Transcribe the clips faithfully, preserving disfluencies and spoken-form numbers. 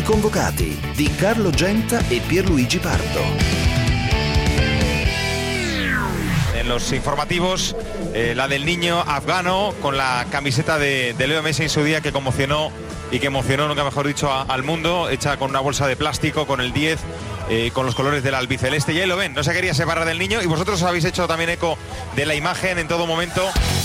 convocati di Carlo Genta e Pierluigi Pardo. En los informativos, eh, la del niño afgano con la camiseta de, de Leo Messi en su día, que conmocionó y que emocionó, nunca mejor dicho, a, al mundo, hecha con una bolsa de plástico, con el diez, eh, con los colores del albiceleste. Y ahí lo ven, no se quería separar del niño, y vosotros habéis hecho también eco de la imagen en todo momento.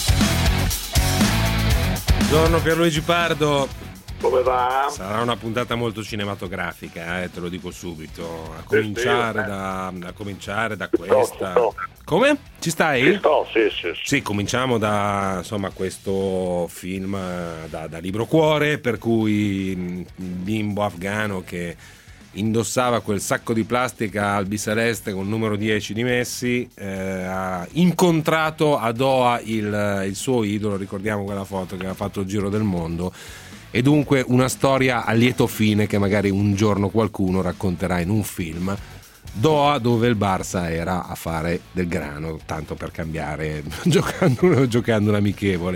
Buongiorno Pierluigi Pardo. Come va? Sarà una puntata molto cinematografica, eh, te lo dico subito. A cominciare da, a cominciare da questa. sto. Come? Ci stai? Ci sto, sì, sì, sì. Sì, cominciamo da insomma questo film da, da libro cuore, per cui il bimbo afgano che indossava quel sacco di plastica albiceleste con il numero dieci di Messi, eh, ha incontrato a Doha il, il suo idolo, ricordiamo quella foto che ha fatto il giro del mondo, e dunque una storia a lieto fine che magari un giorno qualcuno racconterà in un film. Doha, dove il Barça era a fare del grano, tanto per cambiare, giocando, giocando un amichevole.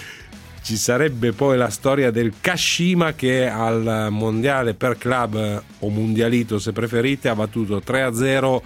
Ci sarebbe poi la storia del Kashima, che al mondiale per club, o mundialito se preferite, ha battuto tre a zero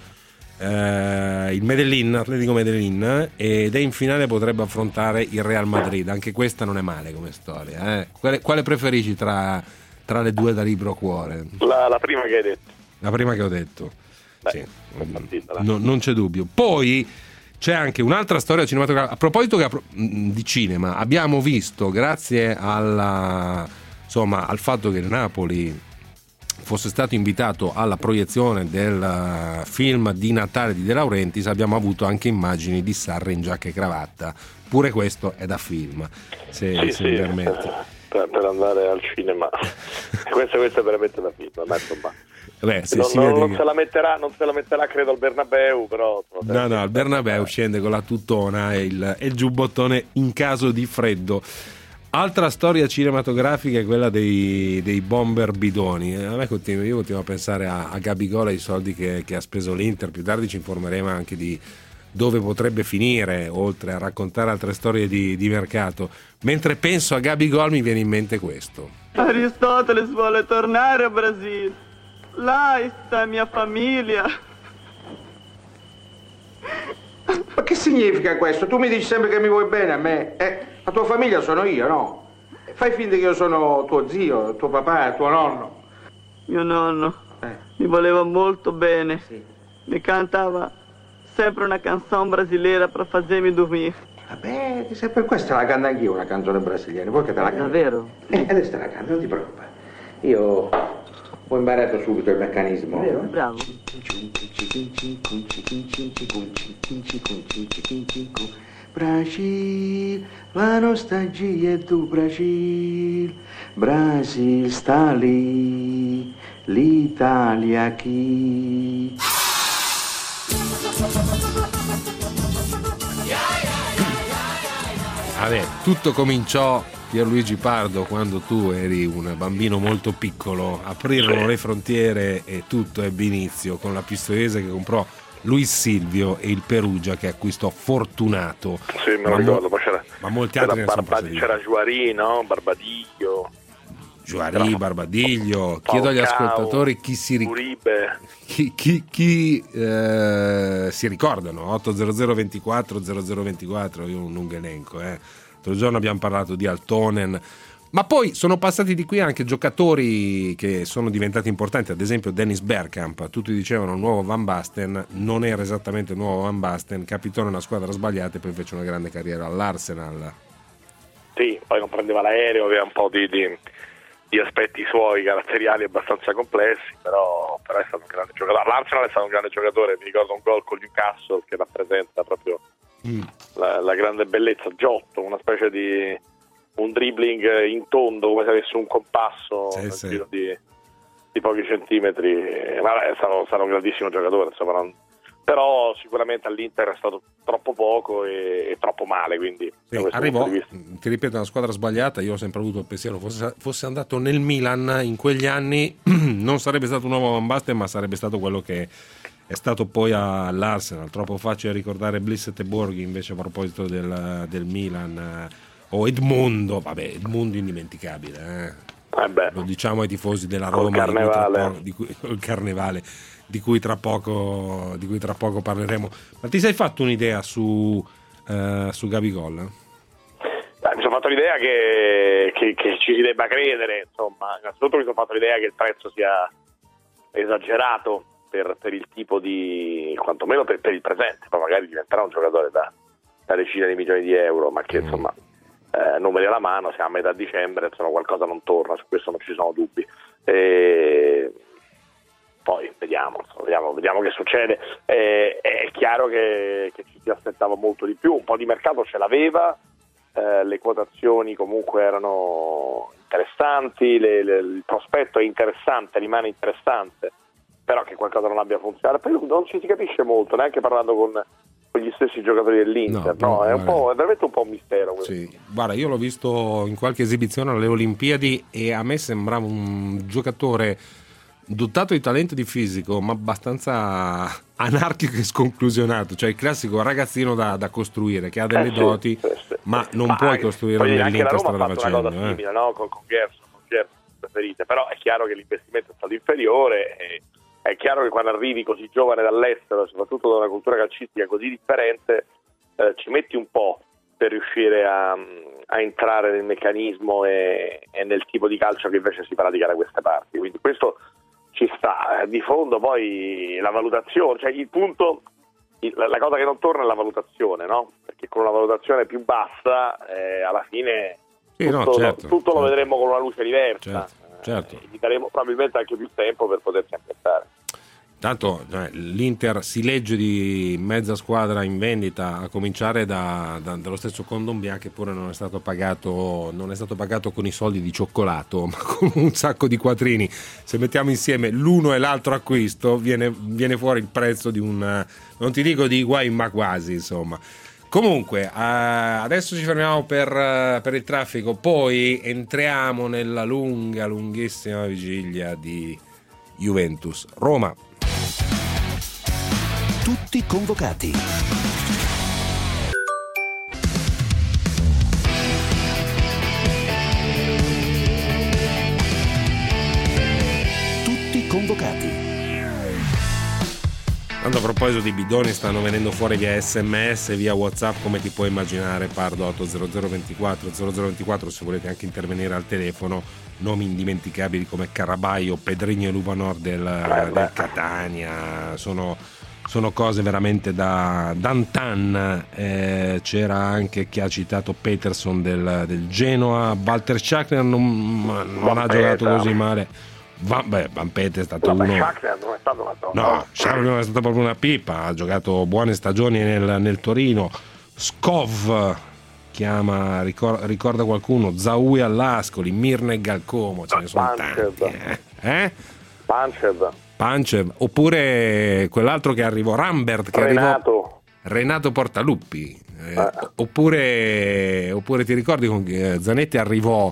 eh, il Medellin, Atletico Medellin, ed è in finale, potrebbe affrontare il Real Madrid. Anche questa non è male come storia, eh? Quale, quale preferisci tra, tra le due da libro cuore? La, la prima che hai detto. La prima che ho detto. Beh, sì. partita, no, non c'è dubbio. Poi c'è anche un'altra storia cinematografica. A proposito che, di cinema, abbiamo visto, grazie alla, insomma, al fatto che il Napoli fosse stato invitato alla proiezione del film di Natale di De Laurentiis, abbiamo avuto anche immagini di Sarri in giacca e cravatta. Pure questo è da film, se, sì, se sì, mi permetti. Per, per andare al cinema. questo, questo è veramente da film. Ma insomma, Beh, se non, si non, vede non che... se la metterà, non se la metterà credo al Bernabeu, però no no al Bernabeu scende con la tuttona e il, e il giubbottone in caso di freddo. Altra storia cinematografica è quella dei, dei bomber bidoni. A me continuo, io continuo a pensare a, a Gabigol e ai soldi che, che ha speso l'Inter. Più tardi ci informeremo anche di dove potrebbe finire, oltre a raccontare altre storie di, di mercato. Mentre penso a Gabigol mi viene in mente questo. Aristoteles vuole tornare a Brasile. Là sta mia famiglia. Ma che significa questo? Tu mi dici sempre che mi vuoi bene a me. Eh, la tua famiglia sono io, no? Fai finta che io sono tuo zio, tuo papà, tuo nonno. Mio nonno Eh. mi voleva molto bene. Sì. Mi cantava sempre una canzone brasileira per farmi dormire. Vabbè, se per questo la canto anch'io una canzone brasiliana. Vuoi che te la canto? Davvero? Eh, adesso te la canto, non ti preoccupare. Io ho imparato subito il meccanismo. Vero? Bravo. Brasil, la nostalgia è tu Brasil. Brasil sta lì, l'Italia chi. Vabbè, tutto cominciò, Pierluigi Pardo, quando tu eri un bambino molto piccolo. Aprirono le frontiere e tutto ebbe inizio con la Pistoiese che comprò Luis Silvio e il Perugia che acquistò Fortunato. Sì, me lo ma, ricordo, mo- ma c'era, ma molti c'era, altri ne sono Barbadi, passati. c'era Juari, no? Barbadiglio. Juari, Barbadiglio. Chiedo agli Falcao, ascoltatori chi si ricorda. Uribe. Chi, chi, chi eh, si ricordano? otto zero zero ventiquattro zero zero ventiquattro, io ho un lungo elenco. Eh. L'altro giorno abbiamo parlato di Altonen, ma poi sono passati di qui anche giocatori che sono diventati importanti, ad esempio Dennis Bergkamp. Tutti dicevano nuovo Van Basten, non era esattamente nuovo Van Basten, capitò nella squadra sbagliata e poi fece una grande carriera all'Arsenal. Sì, poi non prendeva l'aereo, aveva un po' di, di, di aspetti suoi caratteriali abbastanza complessi, però, però è stato un grande giocatore. L'Arsenal è stato un grande giocatore, mi ricordo un gol con Newcastle che rappresenta proprio mm. la, la grande bellezza, Giotto, una specie di un dribbling in tondo come se avesse un compasso sì, nel sì. giro di, di pochi centimetri, ma è stato, stato un grandissimo giocatore, insomma, non, però sicuramente all'Inter è stato troppo poco e, e troppo male, quindi sì, arrivò, ti ripeto, una squadra sbagliata. Io ho sempre avuto il pensiero fosse, fosse andato nel Milan in quegli anni non sarebbe stato un nuovo Van Basten, ma sarebbe stato quello che è stato poi all'Arsenal. Troppo facile ricordare Blissett e Borghi invece a proposito del, del Milan, o Edmundo, vabbè, Edmundo indimenticabile, eh. Eh beh. Lo diciamo ai tifosi della Col Roma, carnevale. di cui, di cui, il carnevale, di cui tra poco, di cui tra poco parleremo. Ma ti sei fatto un'idea su, uh, su Gabigol? Eh, mi sono fatto l'idea che, che, che ci si debba credere, insomma. Innanzitutto mi sono fatto l'idea che il prezzo sia esagerato per, per il tipo di, quantomeno per, per il presente, poi magari diventerà un giocatore da, da decine di milioni di euro, ma che insomma eh, numeri alla mano, siamo a metà dicembre, insomma qualcosa non torna, su questo non ci sono dubbi. E poi vediamo, insomma, vediamo, vediamo che succede. E, è chiaro che, che ci si aspettava molto di più, un po' di mercato ce l'aveva, eh, le quotazioni comunque erano interessanti, le, le, il prospetto è interessante, rimane interessante, però che qualcosa non abbia funzionato. Poi non ci si capisce molto, neanche parlando con, con gli stessi giocatori dell'Inter, no, no, è, un po', è veramente un po' un mistero questo. Sì. Guarda, io l'ho visto in qualche esibizione alle Olimpiadi e a me sembrava un giocatore dotato di talento e di fisico, ma abbastanza anarchico e sconclusionato, cioè il classico ragazzino da, da costruire, che ha delle eh sì, doti, sì, sì. ma non ma puoi costruire nell'Inter strada facendo. facendo. Una cosa eh. simile, no? Con, con Gerson, con Gerson preferite, però è chiaro che l'investimento è stato inferiore, e è chiaro che quando arrivi così giovane dall'estero, soprattutto da una cultura calcistica così differente, eh, ci metti un po' per riuscire a, a entrare nel meccanismo e, e nel tipo di calcio che invece si pratica da queste parti, quindi questo ci sta. Di fondo poi la valutazione, cioè il punto, la, la cosa che non torna è la valutazione, no? Perché con una valutazione più bassa eh, alla fine sì, tutto, no, certo, tutto certo. lo vedremo con una luce diversa, certo, certo. Eh, gli daremo probabilmente anche più tempo per potersi ambientare. Tanto eh, l'Inter si legge di mezza squadra in vendita, a cominciare da, da, dallo stesso Kondogbia, che pure non è stato pagato non è stato pagato con i soldi di cioccolato, ma con un sacco di quattrini. Se mettiamo insieme l'uno e l'altro acquisto viene, viene fuori il prezzo di un, non ti dico di Higuaín, ma quasi, insomma. Comunque eh, adesso ci fermiamo per, uh, per il traffico, poi entriamo nella lunga lunghissima vigilia di Juventus Roma. Tutti convocati. Tutti convocati. Tanto a proposito di bidoni, stanno venendo fuori via sms, via WhatsApp, come ti puoi immaginare. Pardo otto zero zero ventiquattro zero zero ventiquattro, se volete anche intervenire al telefono. Nomi indimenticabili come Carabaio, Pedrinho e Luvanor del, del Catania, sono, sono cose veramente da d'antan. Eh, c'era anche chi ha citato Peterson del, del Genoa, Walter Schachner non, non ha giocato così male. Van, beh, Van Pete è stato Vabbè, uno. Schachner non è stato una cosa. No, Schachner è stata proprio una pipa, ha giocato buone stagioni nel, nel Torino. Skov chiama, ricorda, ricorda qualcuno, Zaui all'Ascoli, Mirneg al Como, ce ne sono tanti. Eh? eh? Pancev. Pancev, oppure quell'altro che arrivò, Rambert, che Renato. arrivò, Renato Portaluppi. Eh, eh. Oppure, oppure ti ricordi con Zanetti arrivò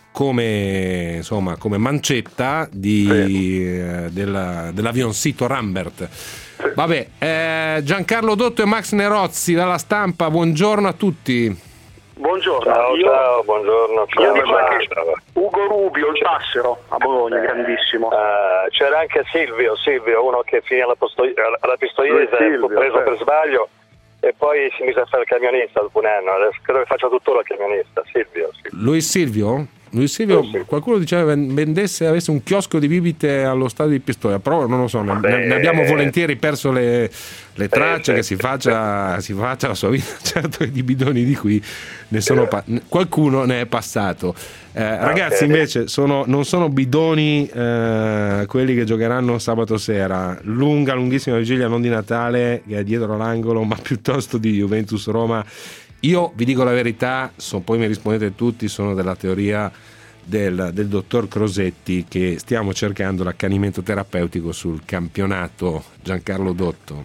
come, insomma, come mancetta di, sì. eh, della, dell'avioncito Rambert. Sì. Vabbè, eh, Giancarlo Dotto e Max Nerozzi dalla Stampa, buongiorno a tutti. Buongiorno, ciao, io, ciao, buongiorno. Io dico anche Ugo Rubio, il passero a Bologna, eh, grandissimo. Uh, c'era anche Silvio, Silvio, uno che finì alla, posto- alla Pistoiese, fu preso per sbaglio e poi si mise a fare il camionista dopo un anno. Adesso credo che faccia tuttora il camionista, Silvio. Silvio. Luis Silvio? Luis Silvio, sì, sì. Qualcuno diceva che vendesse, avesse un chiosco di bibite allo stadio di Pistoia, però non lo so, ne, ne abbiamo volentieri perso le, le tracce, eh, che si faccia, si faccia la sua vita. Certo che di bidoni di qui ne sono pa- qualcuno ne è passato. Eh, okay. Ragazzi, invece sono, non sono bidoni eh, quelli che giocheranno sabato sera, lunga, lunghissima vigilia, non di Natale che è dietro l'angolo, ma piuttosto di Juventus Roma. Io vi dico la verità, so, poi mi rispondete tutti, sono della teoria del, del dottor Crosetti, che stiamo cercando l'accanimento terapeutico sul campionato. Giancarlo Dotto.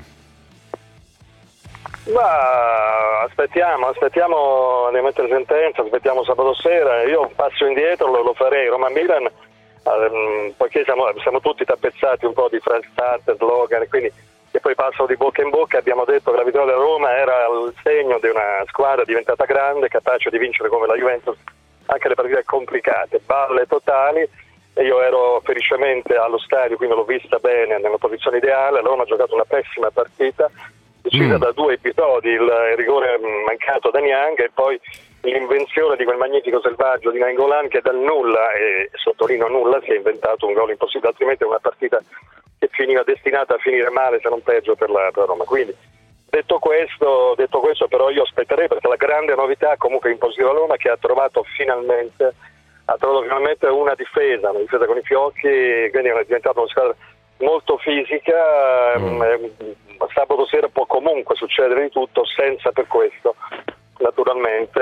Ma aspettiamo, aspettiamo di mettere sentenza, aspettiamo sabato sera. Io passo indietro, lo, lo farei. Roma-Milan, ehm, poiché siamo, siamo tutti tappezzati un po' di Franz Starter, slogan, quindi e poi passo di bocca in bocca. Abbiamo detto che la vittoria della Roma era il segno di una squadra diventata grande, capace di vincere come la Juventus anche le partite complicate, balle totali, e io ero felicemente allo stadio, quindi l'ho vista bene nella posizione ideale. La Roma ha giocato una pessima partita, decisa mm. da due episodi, il rigore mancato da Niang e poi l'invenzione di quel magnifico selvaggio di Nainggolan che dal nulla, e sottolineo nulla, si è inventato un gol impossibile, altrimenti è una partita che finiva destinata a finire male, se non peggio, per la, per la Roma. Quindi detto questo, detto questo però io aspetterei, perché la grande novità comunque in positivo a Roma che ha trovato finalmente ha trovato finalmente una difesa, una difesa con i fiocchi, quindi è diventata una squadra molto fisica. mm. Sabato sera può comunque succedere di tutto, senza per questo naturalmente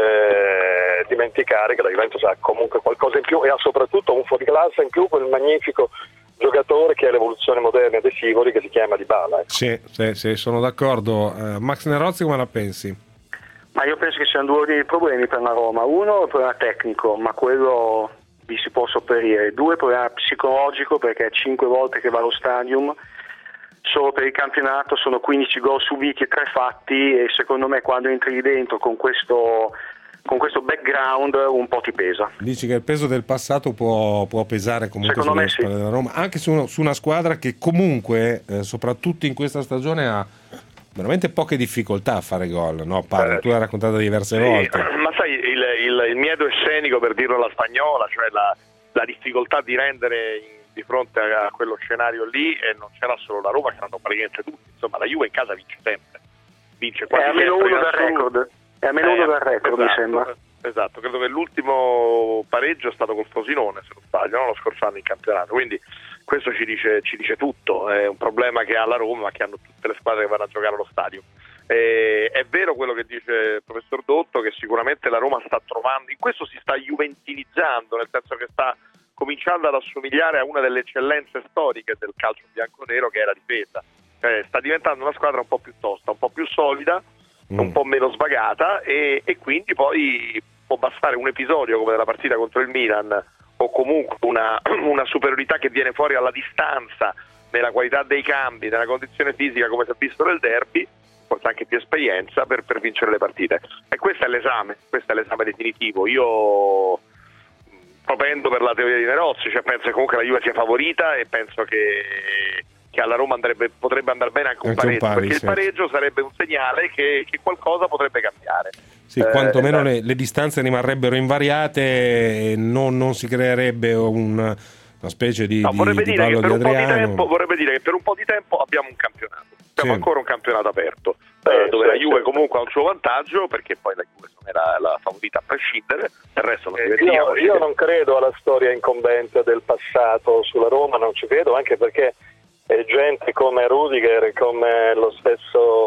eh, dimenticare che la Juventus ha comunque qualcosa in più e ha soprattutto un fuoriclasse in più, quel magnifico giocatore che è l'evoluzione moderna dei Sivori, che si chiama Dybala. Ecco. Sì, sì, sì, sono d'accordo. Uh, Max Nerozzi, come la pensi? Ma io penso che siano due ordini di problemi per la Roma. Uno, il problema tecnico, ma quello vi si può sopperire. Due, il problema psicologico, perché cinque volte che va allo stadium, solo per il campionato sono quindici gol subiti e tre fatti, e secondo me quando entri dentro con questo, con questo background un po' ti pesa. Dici che il peso del passato può, può pesare comunque secondo sulle me spalle sì. della Roma, anche su, su una squadra che comunque, eh, soprattutto in questa stagione, ha veramente poche difficoltà a fare gol, no? Paolo, eh, tu l'hai raccontato diverse sì, volte. Ma sai, il, il, il miedo scenico, per dirlo alla spagnola, cioè la, la difficoltà di rendere in, di fronte a, a quello scenario lì, e non c'era solo la Roma, c'erano praticamente tutti. Insomma, la Juve in casa vince sempre, vince quasi è a meno sempre uno dal record, è a meno eh, uno dal record, esatto, mi sembra. Esatto, credo che l'ultimo pareggio è stato col Frosinone, se non sbaglio, no? Lo scorso anno in campionato, quindi questo ci dice, ci dice tutto. È un problema che ha la Roma, che hanno tutte le squadre che vanno a giocare allo stadio. E è vero quello che dice il professor Dotto, che sicuramente la Roma sta trovando, in questo si sta juventinizzando, nel senso che sta cominciando ad assomigliare a una delle eccellenze storiche del calcio bianconero, che è la difesa. Cioè, sta diventando una squadra un po' più tosta, un po' più solida, mm. un po' meno svagata, e, e quindi poi può bastare un episodio come nella partita contro il Milan, o comunque una, una superiorità che viene fuori alla distanza, nella qualità dei cambi, nella condizione fisica, come si è visto nel derby, forse anche più esperienza per, per vincere le partite. E questo è l'esame, questo è l'esame definitivo. Io propendo per la teoria di Nerozzi, cioè penso che comunque la Juve sia favorita, e penso che, che alla Roma andrebbe, potrebbe andare bene anche un anche pareggio, un pari, perché sì. il pareggio sarebbe un segnale che, che qualcosa potrebbe cambiare. Sì, eh, quantomeno eh, le, le distanze rimarrebbero invariate e non, non si creerebbe un, una specie di, no, di, vorrebbe di dire che ballo per di un po' di Adriano. tempo, vorrebbe dire che per un po' di tempo abbiamo un campionato. Abbiamo Sì. ancora un campionato aperto, eh, dove la Juve comunque ha un suo vantaggio, perché poi la Juve non era la favorita a prescindere, del resto non eh, io, io non credo alla storia incombente del passato sulla Roma, non ci credo, anche perché eh, gente come Rudiger, come lo stesso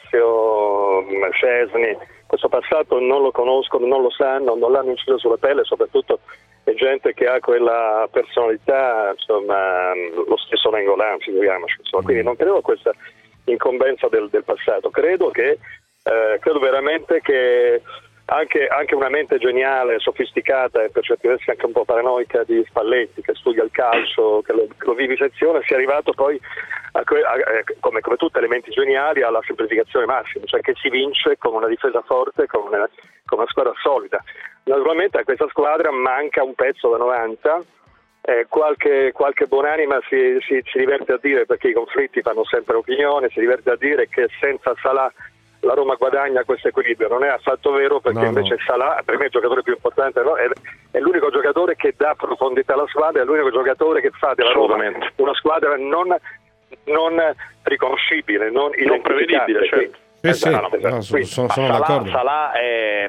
Fazio, Szczesny, questo passato non lo conoscono, non lo sanno, non l'hanno inciso sulla pelle, soprattutto è gente che ha quella personalità, insomma, lo stesso Nainggolan, figuriamoci, insomma, quindi non credo a questa incombenza del, del passato, credo che eh, credo veramente che anche, anche una mente geniale, sofisticata e per certi versi anche un po' paranoica di Spalletti, che studia il calcio, che lo, che lo viviseziona, sia arrivato poi a, a, a, come, come tutte le menti geniali, alla semplificazione massima, cioè che si vince con una difesa forte, con una, con una squadra solida. Naturalmente a questa squadra manca un pezzo da novanta. Eh, qualche, qualche buonanima si, si, si diverte a dire, perché i conflitti fanno sempre opinione, si diverte a dire che senza Salah la Roma guadagna questo equilibrio. Non è affatto vero, perché no, invece no. Salah, per me, è il giocatore più importante, no? è, è l'unico giocatore che dà profondità alla squadra, è l'unico giocatore che fa della Roma una squadra non, non riconoscibile, non, non prevedibile. Certo. Eh sì, esatto, no, no, sono, sono, sono Salah, d'accordo. Salah è...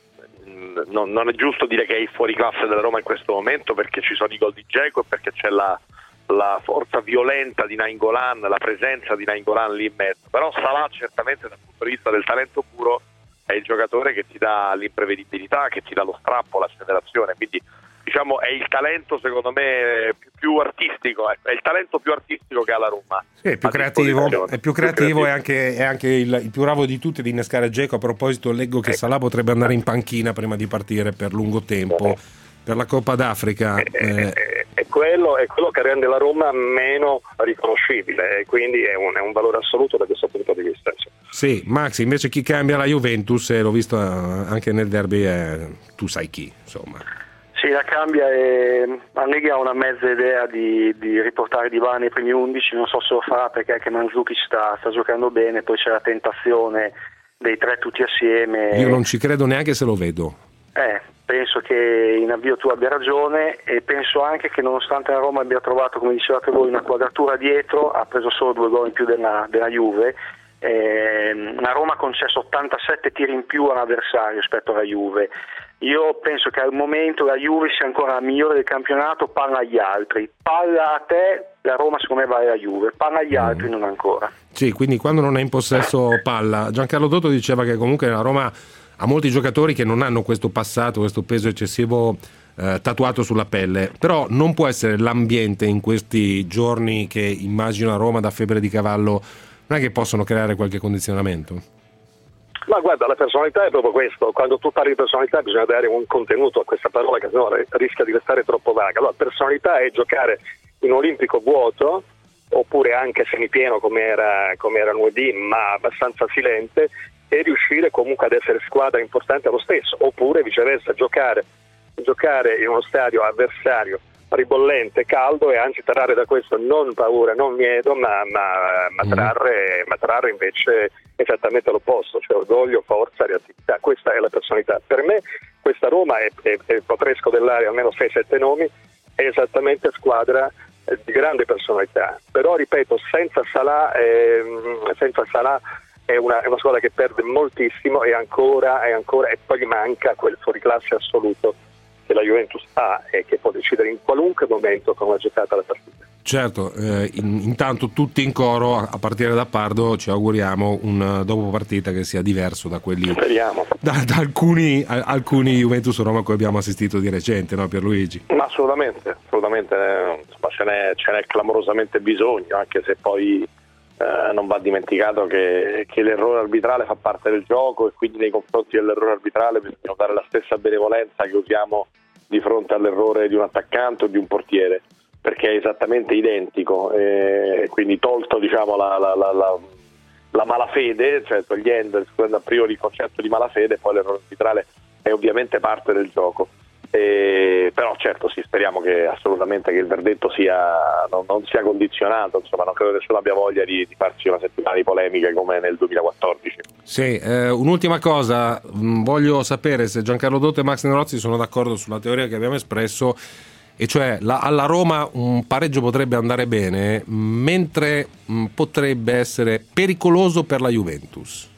Non, non è giusto dire che è il fuoriclasse della Roma in questo momento, perché ci sono i gol di Dzeko e perché c'è la, la forza violenta di Nainggolan, la presenza di Nainggolan lì in mezzo. Però Salah certamente dal punto di vista del talento puro è il giocatore che ti dà l'imprevedibilità, che ti dà lo strappo, l'accelerazione, quindi diciamo è il talento secondo me più, più artistico, è il talento più artistico che ha la Roma. Sì, è più creativo, è più creativo e anche, è anche il, il più bravo di tutti di innescare Dzeko. A proposito, leggo che Salah potrebbe andare in panchina prima di partire per lungo tempo per la Coppa d'Africa. Eh, è quello, è quello che rende la Roma meno riconoscibile, e quindi è un, è un valore assoluto da questo punto di vista. Sì, Max, invece chi cambia la Juventus, e l'ho visto anche nel derby, è, tu sai chi, insomma. Sì, la cambia, e Allegri ha una mezza idea di, di riportare Dybala nei primi undici, non so se lo farà perché anche Mandzukic sta, sta giocando bene, poi c'è la tentazione dei tre tutti assieme. Io non ci credo neanche se lo vedo. Eh, penso che in avvio tu abbia ragione, e penso anche che nonostante la Roma abbia trovato, come dicevate voi, una quadratura dietro, ha preso solo due gol in più della, della Juve. Eh, la Roma ha concesso ottantasette tiri in più all'avversario rispetto alla Juve. Io penso che al momento la Juve sia ancora la migliore del campionato, palla agli altri, palla a te, la Roma secondo me va alla Juve, palla agli altri mm. non ancora. Sì, quindi quando non è in possesso palla. Giancarlo Dotto diceva che comunque la Roma ha molti giocatori che non hanno questo passato, questo peso eccessivo eh, tatuato sulla pelle, però non può essere l'ambiente in questi giorni che immagino a Roma da febbre di cavallo, non è che possono creare qualche condizionamento? Ma guarda, la personalità è proprio questo. Quando tu parli di personalità bisogna dare un contenuto a questa parola, che sennò rischia di restare troppo vaga. Allora, personalità è giocare in olimpico vuoto, oppure anche semipieno come era, come era lunedì, ma abbastanza silente, e riuscire comunque ad essere squadra importante lo stesso, oppure viceversa giocare, giocare in uno stadio avversario ribollente, caldo, e anzi trarre da questo non paura, non miedo, ma, ma, ma, trarre, ma trarre invece esattamente l'opposto, cioè orgoglio, forza, reattività. Questa è la personalità. Per me questa Roma, e, e, e potrei scodellare almeno sei sette nomi, è esattamente squadra eh, di grande personalità. Però ripeto, senza Salah, eh, senza Salah è una, è una squadra che perde moltissimo, e ancora, e ancora e poi gli manca quel fuoriclasse assoluto che la Juventus ha e che può decidere in qualunque momento come è giocata la partita. Certo, eh, in, intanto tutti in coro, a, a partire da Pardo, ci auguriamo un dopo partita che sia diverso da quelli, speriamo, da, da alcuni, a, alcuni Juventus Roma a cui abbiamo assistito di recente, no Pierluigi? Ma assolutamente, assolutamente, insomma, ce n'è, ce n'è clamorosamente bisogno, anche se poi eh, non va dimenticato che, che l'errore arbitrale fa parte del gioco, e quindi nei confronti dell'errore arbitrale bisogna dare la stessa benevolenza che usiamo di fronte all'errore di un attaccante o di un portiere, perché è esattamente identico, e quindi tolto diciamo la, la, la, la, la malafede, cioè togliendo a priori il concetto di malafede, poi l'errore arbitrale è ovviamente parte del gioco. E, però certo sì, speriamo che assolutamente che il verdetto sia non, non sia condizionato, insomma non credo che nessuno abbia voglia di, di farci una settimana di polemiche come nel duemilaquattordici. Sì, eh, un'ultima cosa, mh, voglio sapere se Giancarlo Dotto e Max Nerozzi sono d'accordo sulla teoria che abbiamo espresso, e cioè la, alla Roma un pareggio potrebbe andare bene, mentre mh, potrebbe essere pericoloso per la Juventus.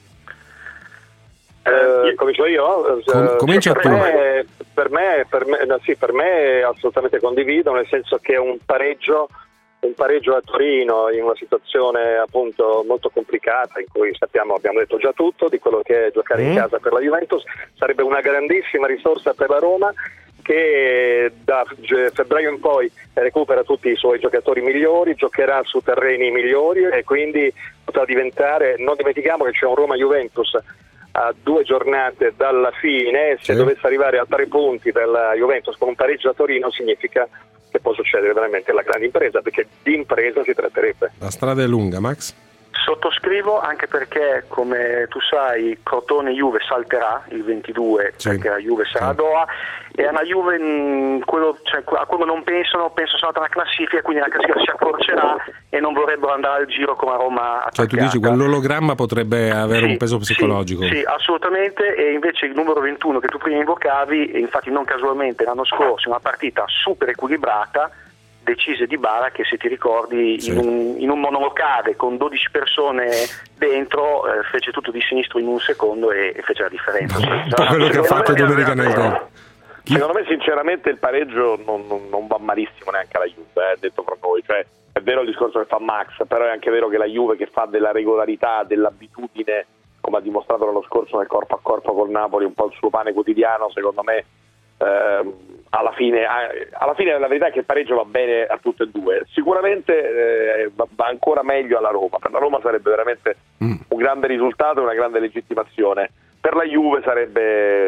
Eh, comincio io? Com- comincia per tu. Me, per me, per me, no, sì, per me assolutamente condivido, nel senso che un pareggio, un pareggio a Torino in una situazione appunto molto complicata, in cui sappiamo, abbiamo detto già tutto di quello che è giocare mm. in casa per la Juventus, sarebbe una grandissima risorsa per la Roma, che da febbraio in poi recupera tutti i suoi giocatori migliori, giocherà su terreni migliori, e quindi potrà diventare, non dimentichiamo che c'è un Roma-Juventus a due giornate dalla fine, se sì. dovesse arrivare a tre punti della Juventus con un pareggio a Torino, significa che può succedere veramente la grande impresa, perché di impresa si tratterebbe. La strada è lunga, Max? Sottoscrivo, anche perché, come tu sai, Crotone-Juve salterà il ventidue, sì. perché la Juve sarà a Doha, e alla Juve mh, quello, cioè, a quello non pensano, penso sarà una classifica, quindi la classifica si accorcerà e non vorrebbero andare al giro come a Roma attaccata. Cioè tu dici quell'ologramma potrebbe avere sì, un peso psicologico? Sì, sì, assolutamente, e invece il numero ventuno che tu prima invocavi, e infatti non casualmente l'anno scorso, una partita super equilibrata, decise Dybala, che se ti ricordi sì. in, un, in un monolocale con dodici persone dentro eh, fece tutto di sinistro in un secondo e, e fece la differenza. Un po' quello che ha fatto domenica nel derby. Secondo me sinceramente il pareggio non, non, non va malissimo neanche alla Juve, eh, detto fra noi, cioè, è vero il discorso che fa Max, però è anche vero che la Juve, che fa della regolarità, dell'abitudine, come ha dimostrato l'anno scorso nel corpo a corpo col Napoli, un po' il suo pane quotidiano, secondo me eh, alla fine alla fine la verità è che il pareggio va bene a tutte e due, sicuramente eh, va, va ancora meglio alla Roma. Per la Roma sarebbe veramente mm. un grande risultato e una grande legittimazione, per la Juve sarebbe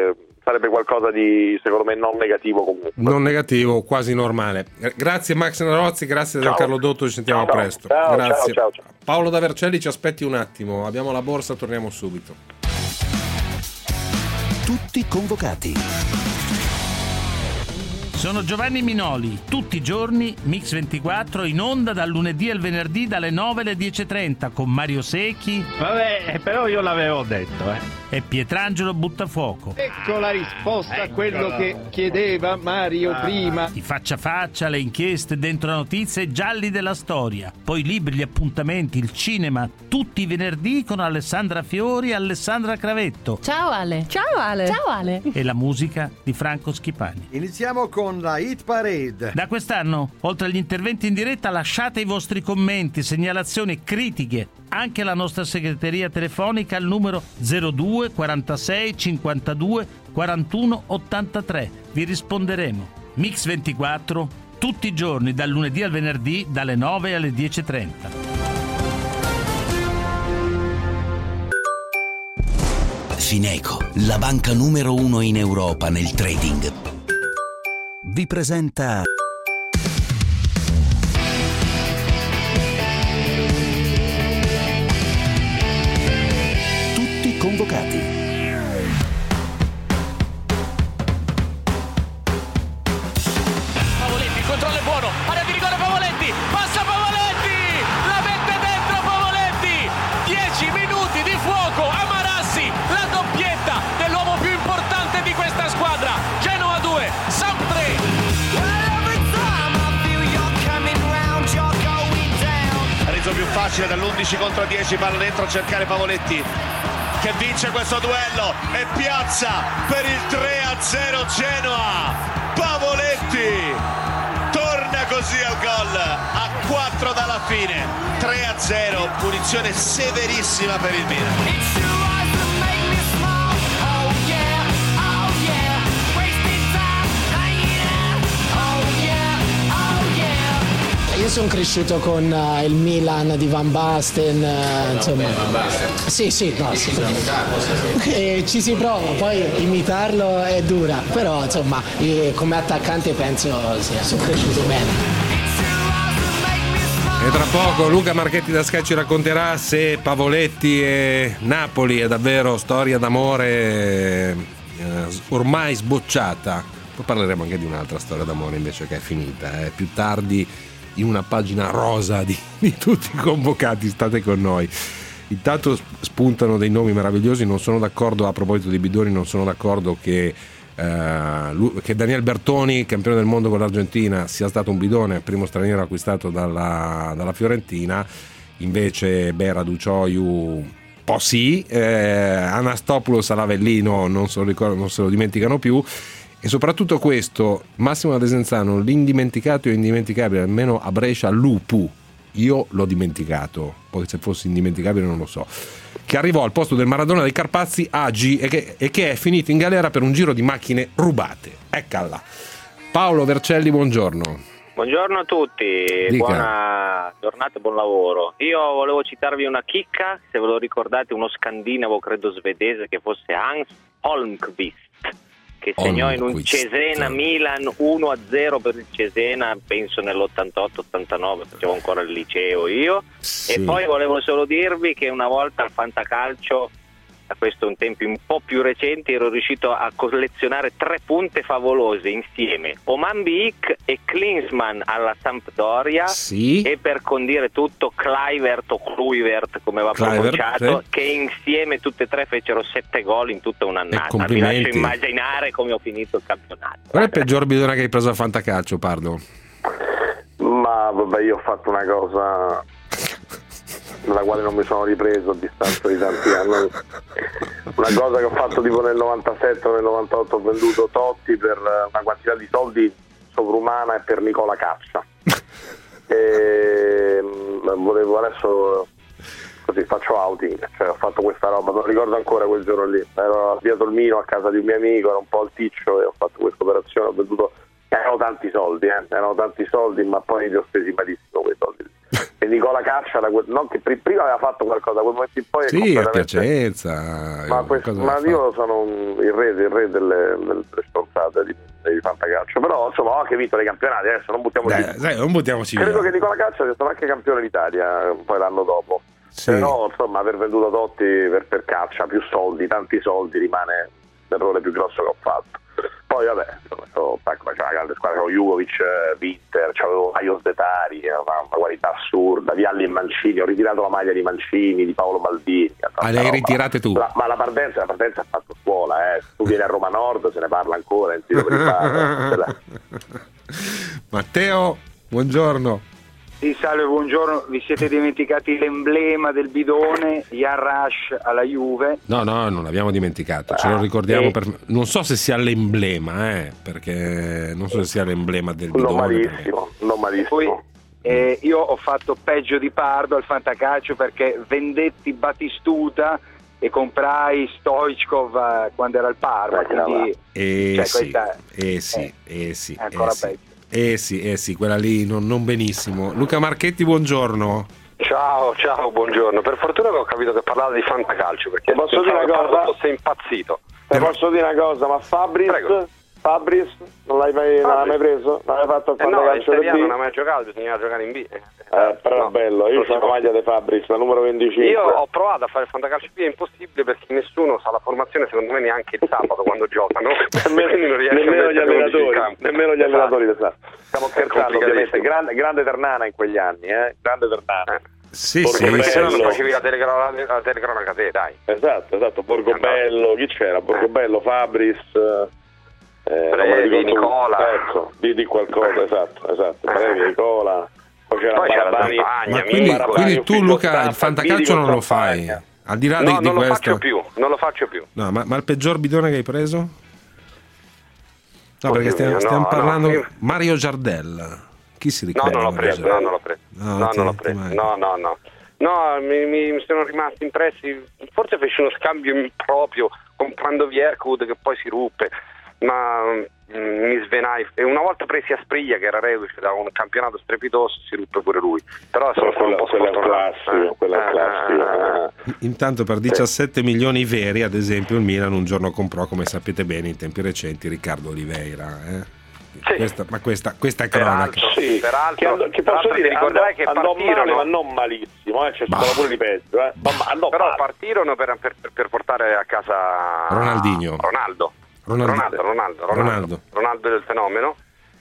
sarebbe qualcosa di, secondo me, non negativo comunque. Non negativo, quasi normale. Grazie Max Nerozzi, grazie Ciao. Giancarlo Dotto, ci sentiamo Ciao. presto. Ciao, Grazie. ciao, ciao, ciao. Paolo da Vercelli ci aspetti un attimo, abbiamo la borsa, torniamo subito. Tutti convocati. Sono Giovanni Minoli, tutti i giorni Mix ventiquattro in onda dal lunedì al venerdì dalle nove alle dieci e trenta con Mario Secchi. Vabbè, però io l'avevo detto, eh. E Pietrangelo Buttafuoco. Ecco la risposta a quello che chiedeva Mario prima. I faccia a faccia, le inchieste, dentro la notizia, i gialli della storia. Poi i libri, gli appuntamenti, il cinema, tutti i venerdì con Alessandra Fiori e Alessandra Cravetto. Ciao Ale. Ciao Ale. Ciao Ale. E la musica di Franco Schipani. Iniziamo con la Hit Parade. Da quest'anno, oltre agli interventi in diretta, lasciate i vostri commenti, segnalazioni, critiche, anche alla nostra segreteria telefonica al numero zero due quarantasei cinquantadue quarantuno ottantatré. Vi risponderemo. Mix ventiquattro, tutti i giorni, dal lunedì al venerdì, dalle nove alle dieci e trenta. Fineco, la banca numero uno in Europa nel trading, vi presenta Tutti convocati. Pavoletti, il controllo è buono, area di rigore Pavoletti, passa Pavoletti, la mette dentro Pavoletti, dieci minuti di fuoco a Marassi, la doppietta dell'uomo più importante di questa squadra, Genoa due, Samp tre. Reso più facile dall'undici contro dieci, palla dentro a cercare Pavoletti che vince questo duello e piazza per il tre a zero Genoa. Pavoletti torna così al gol a quattro dalla fine, tre a zero, punizione severissima per il Milan. Io sono cresciuto con uh, il Milan di Van Basten, uh, insomma. Van Basten. Sì, sì, no, sì. E ci si prova, poi imitarlo è dura, però insomma, io, come attaccante penso sì, sono cresciuto bene. E tra poco Luca Marchetti da Sky ci racconterà se Pavoletti e Napoli è davvero storia d'amore eh, ormai sbocciata. Poi parleremo anche di un'altra storia d'amore invece che è finita, eh, più tardi in una pagina rosa di, di tutti i convocati. State con noi. Intanto spuntano dei nomi meravigliosi. Non sono d'accordo, a proposito di bidoni, non sono d'accordo che, eh, lui, che Daniel Bertoni, campione del mondo con l'Argentina, sia stato un bidone, primo straniero acquistato dalla, dalla Fiorentina. Invece Bera Ducioiu un po' sì, eh, Anastopoulos all'Avellino non se lo ricordo, non se lo dimenticano più. E soprattutto questo, Massimo Desenzano, l'indimenticato e indimenticabile, almeno a Brescia, Lupu, io l'ho dimenticato, poi se fosse indimenticabile non lo so, che arrivò al posto del Maradona dei Carpazi Agi e che, e che è finito in galera per un giro di macchine rubate. Eccola. Paolo Vercelli, buongiorno. Buongiorno a tutti, Dica. Buona giornata e buon lavoro. Io volevo citarvi una chicca, se ve lo ricordate, uno scandinavo, credo svedese, che fosse Hans Holmqvist, che segnò in un Cesena Milan uno a zero per il Cesena, penso nell'ottantotto ottantanove, facevo ancora il liceo io. Sì. E poi volevo solo dirvi che una volta al Fantacalcio, a questo un tempi un po' più recenti, ero riuscito a collezionare tre punte favolose insieme, Oman Biik e Klinsmann alla Sampdoria, sì. E per condire tutto Kluivert o Kluivert come va Kluivert, pronunciato, sì. Che insieme tutte e tre fecero sette gol in tutta un'annata. Vi lascio immaginare come ho finito il campionato. Qual è il peggior bidone che hai preso a Fantacalcio, Pardo? Ma vabbè, io ho fatto una cosa dalla quale non mi sono ripreso a distanza di tanti anni, una cosa che ho fatto tipo nel novantasette o nel novantotto, ho venduto Totti per una quantità di soldi sovrumana e per Nicola Caccia e volevo adesso così faccio outing, cioè ho fatto questa roba, non ricordo ancora quel giorno lì, ero a Via Tolmino a casa di un mio amico, era un po' alticcio e ho fatto questa operazione, ho venduto, erano tanti soldi, eh? erano tanti soldi, ma poi li ho spesi malissimo quei soldi. e Nicola Caccia, da quel, non che prima aveva fatto qualcosa, da quel momento in poi sì, completamente... a Piacenza. Ma, questo, ma io sono un, il re, il re delle, delle stronzate di, di fantacalcio, però insomma ho anche vinto dei campionati, adesso non buttiamoci Dai, sai, non buttiamoci credo via. che Nicola Caccia sia stato anche campione d'Italia poi l'anno dopo, sì. Però insomma aver venduto Totti per, per Caccia, più soldi, tanti soldi, rimane l'errore più grosso che ho fatto. Poi vabbè, c'era una grande squadra, c'avevo Jugovic, Winter, c'avevo Ajos Detari, una, una qualità assurda, Vialli e Mancini, ho ritirato la maglia di Mancini, di Paolo Maldini. Ah, le hai ritirate tu? La, ma la partenza, la partenza ha fatto scuola, eh. Tu vieni a Roma Nord, se ne parla ancora in giro per il bar. Matteo, buongiorno. Sì, salve, buongiorno. Vi siete dimenticati l'emblema del bidone, Jan Rasch alla Juve? No, no, non l'abbiamo dimenticato, ce lo ricordiamo eh. per... non so se sia l'emblema, eh, perché non so se sia l'emblema del bidone. Non malissimo, perché... non malissimo. Poi, eh, io ho fatto peggio di Pardo al fantacalcio perché vendetti Batistuta e comprai Stoichkov eh, quando era al Parma, quindi Eh cioè, sì, questa... eh sì, eh sì, è ancora eh sì. peggio. Eh sì, eh sì, quella lì non, non benissimo. Luca Marchetti, buongiorno. Ciao, ciao, buongiorno. Per fortuna che ho capito che parlate di fantacalcio, perché posso dire una cosa? fosse impazzito. Te posso dire una cosa, ma Fabris, Fabris non l'hai mai, non l'hai mai preso? Non l'hai fatto il Eh no, in fantacalcio Serie A del non B? ha mai giocato, bisognava giocare in B. Eh, però no, è bello, io ho la maglia di Fabris, la numero venticinque. Io ho provato a fare il fantacalcio B, è impossibile perché nessuno sa la formazione, secondo me neanche il sabato quando giocano. nemmeno, nemmeno gli allenatori, nemmeno gli allenatori lo sanno. Stiamo scherzando, ovviamente. Grande, grande Ternana in quegli anni, eh? Grande Ternana. Eh. Sì, Borgo sì, perché se no non Bello. facevi la telecronaca, la telecronaca te, dai. Esatto, esatto, Borgobello, chi c'era? Borgobello, Fabris, eh, Brevi, Nicola. Ecco, di, di qualcosa, esatto, esatto, Brevi, Nicola. Poi c'era Poi c'era Barabani. Zampagna, Ma quindi, Mico, quindi Dai, tu ufficio Luca stampa, il fantacalcio Vidi non con lo fai? Zampagna. Al di là No, di, non di lo questo. faccio più, non lo faccio più. No, ma, ma il peggior bidone che hai preso? No, perché Oddio stiamo, mio, stiamo no, parlando no, io- Mario Giardella. Chi si No, ricorda? non l'ho di preso, Mario no, non l'ho preso. Giardella? No, ti- non l'ho ti preso. manca. No, no, no. No, mi, mi, mi sono rimasti impressi. Forse feci uno scambio improprio comprando Vierwood che poi si ruppe, ma mm, mi svenai. E una volta presi a Spriglia, che era reduce da un campionato strepitoso, si ruppe pure lui. Però sono stato un po' Quello è un sfortunato. classico, quello è un Eh, classico. eh, Intanto per diciassette milioni veri, ad esempio, il Milan un giorno comprò, come sapete bene, in tempi recenti, Riccardo Oliveira. Eh? Sì. Questa, ma questa, questa è cronaca. Peraltro, Sì, peraltro, che, and- che posso peraltro dire, ti ricorderai andò, che andò male, partirono, ma non malissimo, eh? C'è Bah. stato pure di peggio, eh? Ma andò però male. partirono per, per, per portare a casa Ronaldinho. Ronaldo. Ronaldo. Ronaldo, Ronaldo, Ronaldo, Ronaldo. Ronaldo del fenomeno,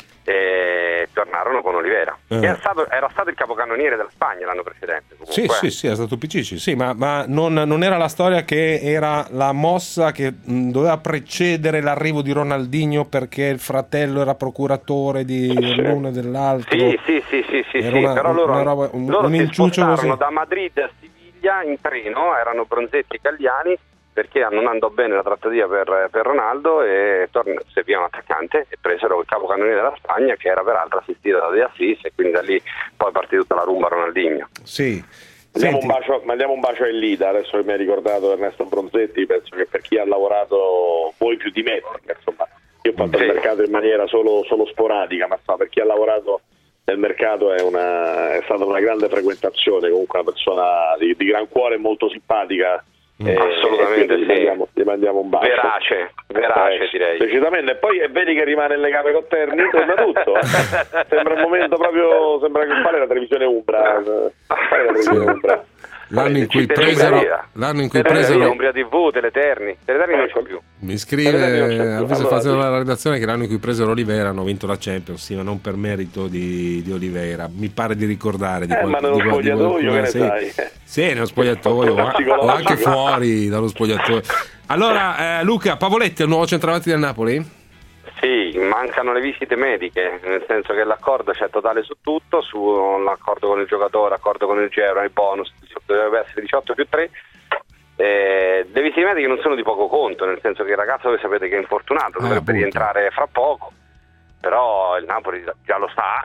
e tornarono con Oliveira, Eh. che era stato, era stato il capocannoniere della Spagna l'anno precedente. Sì, Comunque. sì, sì, è stato Pichici, sì, ma, ma non, non era la storia che era la mossa che mh, doveva precedere l'arrivo di Ronaldinho perché il fratello era procuratore di l'uno e dell'altro. Sì, sì, sì, sì, sì, Era sì, una- però loro, una roba- un- loro un si inciucio spostarono così. da Madrid a Siviglia in treno, erano Bronzetti e Galliani, perché non andò bene la trattativa per, per Ronaldo e torn- serviva un attaccante e presero il capocannoniere della Spagna, che era peraltro assistito da De Assis, e quindi da lì poi partì tutta la rumba Ronaldinho. Sì. Mandiamo Senti, un, bacio, mandiamo un bacio a Elida, adesso che mi ha ricordato Ernesto Bronzetti, penso che per chi ha lavorato voi più di me, perché insomma io ho fatto Sì. il mercato in maniera solo, solo sporadica, ma insomma, per chi ha lavorato nel mercato è, una, è stata una grande frequentazione, comunque una persona di, di gran cuore e molto simpatica. Eh, Assolutamente e sì. gli mandiamo, gli mandiamo un bacio. Verace, verace Eh, direi. Decisamente, e poi e vedi che rimane il legame con Terni, torna tutto. eh. Sembra un momento proprio, sembra che fare la televisione Umbra. Fare la televisione Umbra. l'anno in cui Teleteria. presero l'anno in cui Teleteria, presero Umbria tivù, Teleterni, Teleterni non c'è più. mi Teleteria non c'è scrive più. Alvise Allora, Fazio sì. della redazione che l'anno in cui presero Oliveira hanno vinto la Champions, sì, ma non per merito di, di Oliveira, mi pare di ricordare di Eh, qual- ma nello di qual- di spogliatoio, qualcuno, che ne sì. sai? Sì, nello spogliatoio o o anche fuori dallo spogliatoio. Allora eh, Luca Pavoletti è il nuovo centravanti del Napoli? Sì, mancano le visite mediche, nel senso che l'accordo c'è totale su tutto, sull'accordo con il giocatore, accordo con il Genoa, il bonus, dovrebbe essere diciotto più tre. Eh, le visite mediche non sono di poco conto, nel senso che il ragazzo voi sapete che è infortunato, dovrebbe appunto. rientrare fra poco, però il Napoli già lo sa,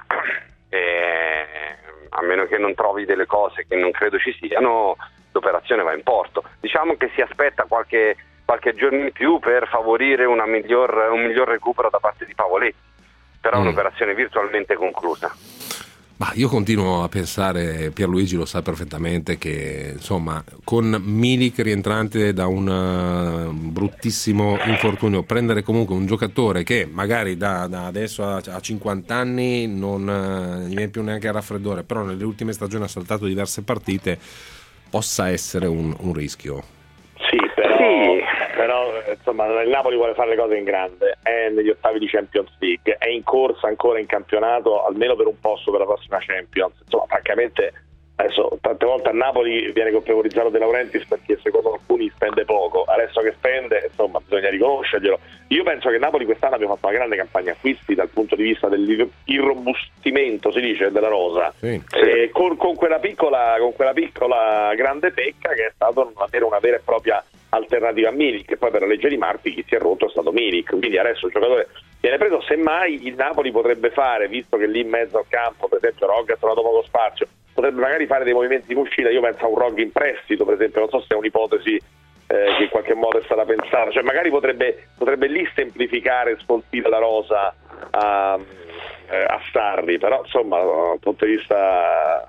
e a meno che non trovi delle cose che non credo ci siano, l'operazione va in porto. Diciamo che si aspetta qualche qualche giorno in più per favorire una miglior, un miglior recupero da parte di Pavoletti, però è Mm. un'operazione virtualmente conclusa. Ma io continuo a pensare, Pierluigi lo sa perfettamente, che insomma con Milik rientrante da un bruttissimo infortunio, prendere comunque un giocatore che magari da, da adesso a, a cinquanta anni non gli viene più neanche a raffreddore, però nelle ultime stagioni ha saltato diverse partite, possa essere un, un rischio. Sì, però, sì. però insomma il Napoli vuole fare le cose in grande, è negli ottavi di Champions League, è in corsa ancora in campionato almeno per un posto per la prossima Champions. Insomma, francamente adesso tante volte a Napoli viene colpevolizzato De Laurentiis perché secondo alcuni spende poco, adesso che spende insomma bisogna riconoscerglielo. Io penso che Napoli quest'anno abbia fatto una grande campagna acquisti dal punto di vista dell'irrobustimento, si dice, della rosa, sì. E con, con quella piccola con quella piccola grande pecca che è stato non avere una vera e propria alternativa a Milik, che poi per la legge di Murphy chi si è rotto è stato Milik, quindi adesso il giocatore viene preso. Semmai il Napoli potrebbe fare, visto che lì in mezzo al campo per esempio Rogg ha trovato poco spazio, potrebbe magari fare dei movimenti in uscita. Io penso a un Rogg in prestito per esempio, non so se è un'ipotesi eh, che in qualche modo è stata pensata, cioè magari potrebbe, potrebbe lì semplificare e sfoltire la rosa a, a Sarri, però insomma dal punto di vista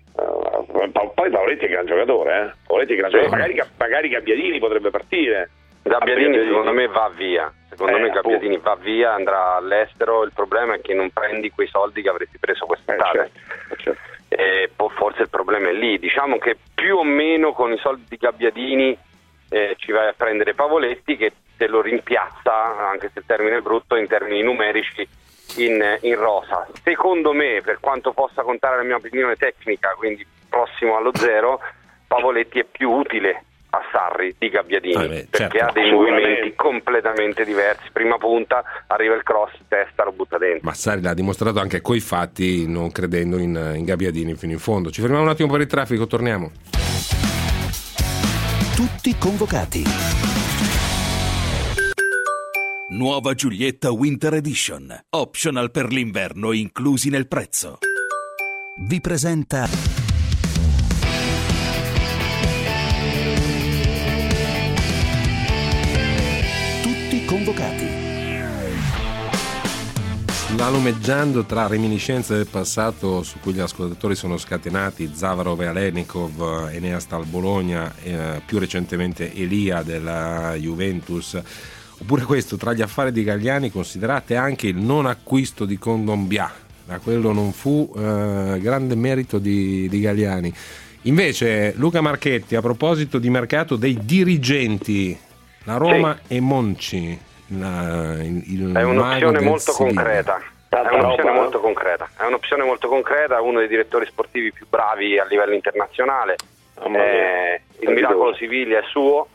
Uh, poi Pavoletti è gran giocatore, eh? Pavoletti è gran sì. giocatore. Magari, magari Gabbiadini potrebbe partire. Gabbiadini secondo me va via. Secondo eh, me Gabbiadini va via, andrà all'estero. Il problema è che non prendi quei soldi che avresti preso quest'estate. Eh, certo, certo. E poi forse il problema è lì. Diciamo che più o meno con i soldi di Gabbiadini eh, ci vai a prendere Pavoletti, che te lo rimpiazza, anche se il termine è brutto, in termini numerici. In, in rosa. Secondo me, per quanto possa contare la mia opinione tecnica, quindi prossimo allo zero, Pavoletti è più utile a Sarri di Gabbiadini, ah, beh, perché certo, ha dei movimenti completamente diversi. Prima punta, arriva il cross, testa, lo butta dentro. Ma Sarri l'ha dimostrato anche coi fatti, non credendo in, in Gabbiadini fino in fondo. Ci fermiamo un attimo per il traffico, torniamo. Tutti convocati. Nuova Giulietta Winter Edition. Optional per l'inverno inclusi nel prezzo. Vi presenta Tutti convocati. Slalomeggiando tra reminiscenze del passato su cui gli ascoltatori sono scatenati, Zavarov e Alenikov, Eneas dal Bologna, eh, più recentemente Elia della Juventus. Oppure questo, tra gli affari di Galliani considerate anche il non acquisto di Kondogbia, ma quello non fu eh, grande merito di, di Galliani. Invece Luca Marchetti, a proposito di mercato dei dirigenti, la Roma sì. e Monchi, la, il, il è un'opzione molto Siviglia. concreta. È un'opzione molto concreta. È un'opzione molto concreta, uno dei direttori sportivi più bravi a livello internazionale. Oh, eh, il miracolo Siviglia è suo.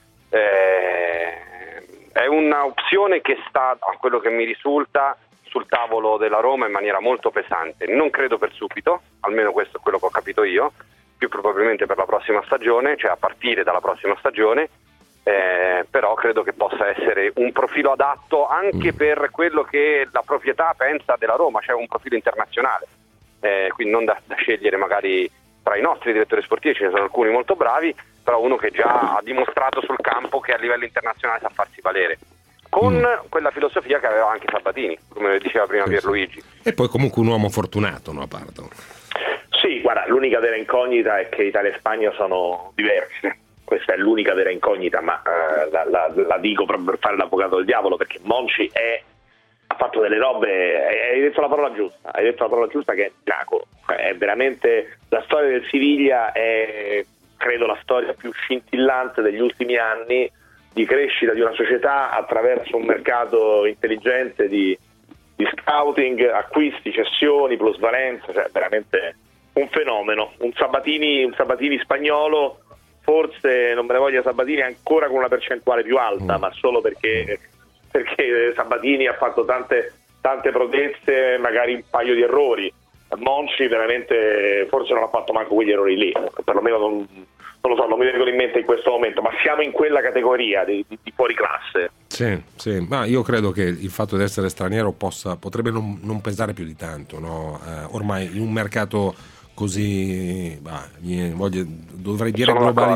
Eh, È un'opzione che sta, a quello che mi risulta, sul tavolo della Roma in maniera molto pesante. Non credo per subito, almeno questo è quello che ho capito io, più probabilmente per la prossima stagione, cioè a partire dalla prossima stagione, eh, però credo che possa essere un profilo adatto anche per quello che la proprietà pensa della Roma, cioè un profilo internazionale, eh, quindi non da, da scegliere magari tra i nostri direttori sportivi, ce ne sono alcuni molto bravi, però uno che già ha dimostrato sul campo che a livello internazionale sa farsi valere, con mm. quella filosofia che aveva anche Sabatini, come diceva prima sì, Pierluigi. E poi comunque un uomo fortunato, no, a parte. Sì, guarda, l'unica vera incognita è che Italia e Spagna sono diverse. Questa è l'unica vera incognita, ma eh, la, la, la dico proprio per fare l'avvocato del diavolo, perché Monchi è, ha fatto delle robe, hai detto la parola giusta, hai detto la parola giusta che è miracolo. È veramente, la storia del Siviglia è, credo, la storia più scintillante degli ultimi anni di crescita di una società attraverso un mercato intelligente di, di scouting, acquisti, cessioni, plusvalenza, cioè veramente un fenomeno, un Sabatini, un Sabatini spagnolo, forse non me ne voglia Sabatini ancora con una percentuale più alta, mm. ma solo perché, perché Sabatini ha fatto tante, tante prodezze, magari un paio di errori. Monchi veramente forse non ha fatto manco quegli errori lì, perlomeno non, non lo so, non mi vengono in mente in questo momento, ma siamo in quella categoria di, di, di fuori classe. Sì, sì, ma io credo che il fatto di essere straniero possa, potrebbe non, non pesare più di tanto, no? Eh, ormai in un mercato così, bah, voglio, dovrei dire globali,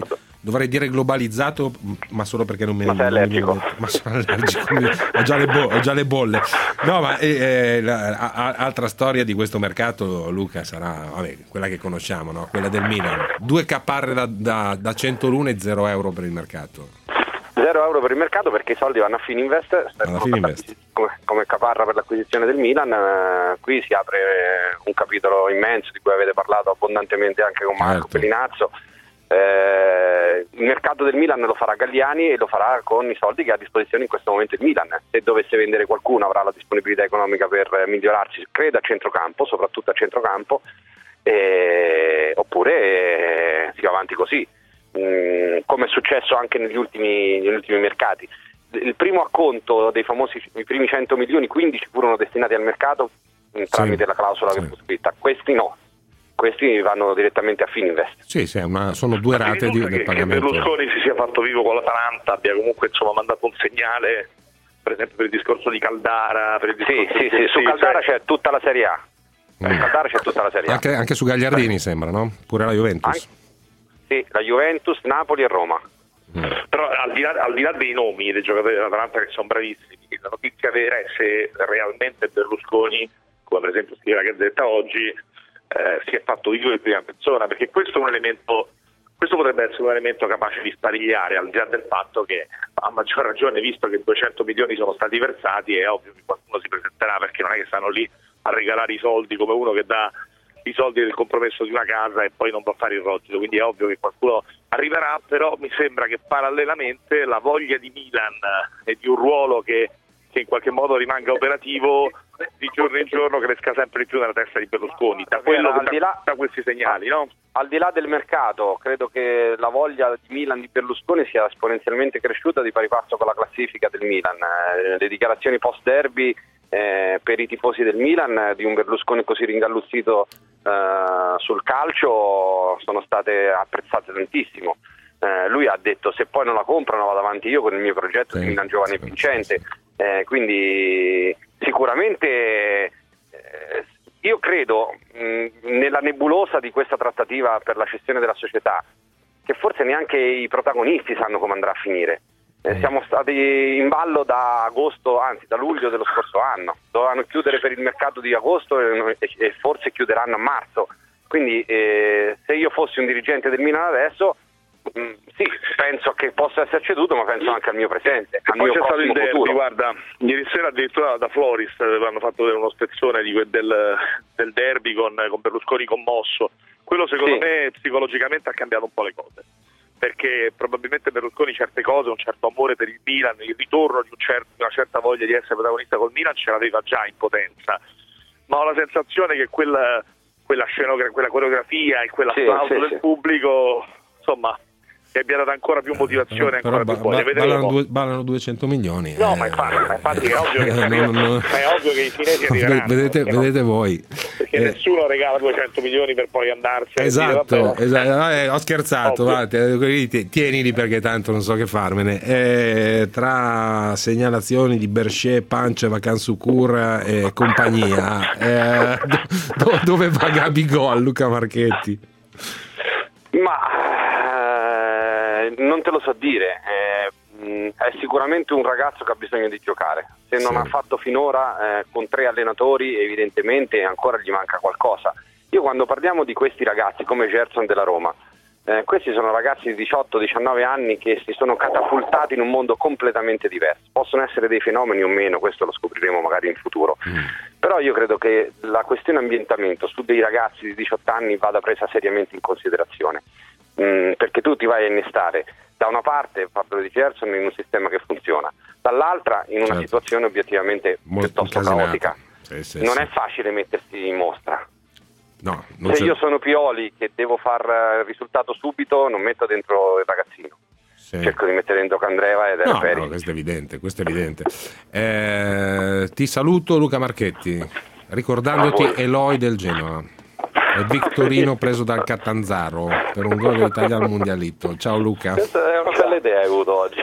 dovrei dire globalizzato, ma solo perché non me ne ma sei allergico. Non mi, ma sono allergico, quindi ho, già le bo- ho già le bolle. No, ma eh, la, a, altra storia di questo mercato, Luca, sarà vabbè, quella che conosciamo, no? Quella del Milan. Due caparre da, da, da centouno e zero euro per il mercato. Zero euro per il mercato perché i soldi vanno a Fininvest, a Fininvest. Come, come caparra per l'acquisizione del Milan. Eh, qui si apre un capitolo immenso di cui avete parlato abbondantemente anche con Marco certo. Pellinazzo. Eh, il mercato del Milan lo farà Galliani e lo farà con i soldi che ha a disposizione in questo momento il Milan. Se dovesse vendere qualcuno avrà la disponibilità economica per migliorarsi, credo a centrocampo, soprattutto a centrocampo, eh, oppure eh, si va avanti così. Come è successo anche negli ultimi, negli ultimi mercati. Il primo acconto dei famosi i primi cento milioni, quindici furono destinati al mercato tramite sì, la clausola sì. che fu scritta, questi no, questi vanno direttamente a Fininvest. Sì, sì, una, sono due rate di, del che, pagamento. Che Berlusconi si sia fatto vivo con l'Atalanta, abbia comunque insomma mandato un segnale, per esempio per il discorso di Caldara. Per il discorso sì, di sì, sì, su Caldara cioè... c'è tutta la Serie A. Mm. Su Caldara c'è tutta la Serie A. Anche, anche su Gagliardini eh. sembra, no? Pure la Juventus. Anche... Sì, la Juventus, Napoli e Roma. Mm. Però al di, là, al di là dei nomi dei giocatori dell'Atalanta che sono bravissimi, la notizia vera è se realmente Berlusconi, come per esempio scrive la Gazzetta oggi, eh, si è fatto vivo in prima persona, perché questo è un elemento, questo potrebbe essere un elemento capace di sparigliare, al di là del fatto che a maggior ragione, visto che duecento milioni sono stati versati, è ovvio che qualcuno si presenterà, perché non è che stanno lì a regalare i soldi come uno che dà i soldi del compromesso di una casa e poi non può fare il rogito, quindi è ovvio che qualcuno arriverà, però mi sembra che parallelamente la voglia di Milan e di un ruolo che, che in qualche modo rimanga operativo di giorno in giorno cresca sempre di più nella testa di Berlusconi, da, quello, al da, di là, da questi segnali, no? Al di là del mercato, credo che la voglia di Milan di Berlusconi sia esponenzialmente cresciuta di pari passo con la classifica del Milan. Eh, le dichiarazioni post derby eh, per i tifosi del Milan di un Berlusconi così ringalluzzito Uh, sul calcio sono state apprezzate tantissimo. Uh, lui ha detto: se poi non la comprano vado avanti io con il mio progetto sì, di Milan Giovane e Vincente. Uh, quindi sicuramente eh, io credo mh, nella nebulosa di questa trattativa per la cessione della società, che forse neanche i protagonisti sanno come andrà a finire. Eh, siamo stati in ballo da agosto, anzi da luglio dello scorso anno, dovevano chiudere per il mercato di agosto e, e forse chiuderanno a marzo, quindi eh, se io fossi un dirigente del Milan adesso mh, sì, penso che possa essere ceduto, ma penso anche al mio presente, al poi mio c'è stato il derby, futuro. Guarda, ieri sera addirittura da Floris hanno fatto vedere uno spezzone di quel del, del derby con, con Berlusconi commosso. Quello secondo sì. me psicologicamente ha cambiato un po' le cose, perché probabilmente Berlusconi certe cose, un certo amore per il Milan, il ritorno di un cer- una certa voglia di essere protagonista col Milan ce l'aveva già in potenza, ma ho la sensazione che quella, quella scenogra- quella coreografia e quell'applauso sì, del sì. pubblico, insomma, che abbia dato ancora più motivazione, però, ancora però, più voglia. Ba- ballano, due, ballano duecento milioni. No, eh. ma infatti, ma infatti è, ovvio che, no, no. è ovvio che i cinesi arriveranno. Vedete, vedete no? voi. Perché eh. nessuno regala duecento milioni per poi andarsene. Esatto, dire, vabbè, esatto. Eh, ho scherzato, va, tienili perché tanto non so che farmene. Eh, tra segnalazioni di Berger, Pancia, Vacansucur e compagnia, eh, do, dove va Gabigol, Luca Marchetti? Ma non te lo so dire, eh, è sicuramente un ragazzo che ha bisogno di giocare. Se non sì. ha fatto finora eh, con tre allenatori, evidentemente ancora gli manca qualcosa. Io quando parliamo di questi ragazzi come Gerson della Roma, eh, questi sono ragazzi di diciotto diciannove anni che si sono catapultati in un mondo completamente diverso. Possono essere dei fenomeni o meno, questo lo scopriremo magari in futuro. Mm. Però io credo che la questione ambientamento su dei ragazzi di diciotto anni vada presa seriamente in considerazione. Mm, perché tu ti vai a innestare da una parte, parlo di Gerson, in un sistema che funziona, dall'altra in una certo. situazione obiettivamente Molto piuttosto incasinata. caotica. Sì, sì, non sì. è facile mettersi in mostra. No, Se c'è... io sono Pioli che devo far risultato subito, non metto dentro il ragazzino. Sì. Cerco di mettere dentro Candreva ed no, Peri. No, questo è evidente, questo è evidente. Eh, ti saluto Luca Marchetti, ricordandoti ah, Eloi del Genoa. E Victorino preso dal Catanzaro per un gol d'Italia al Mondialito. Ciao Luca. Questa è una bella idea che hai avuto oggi.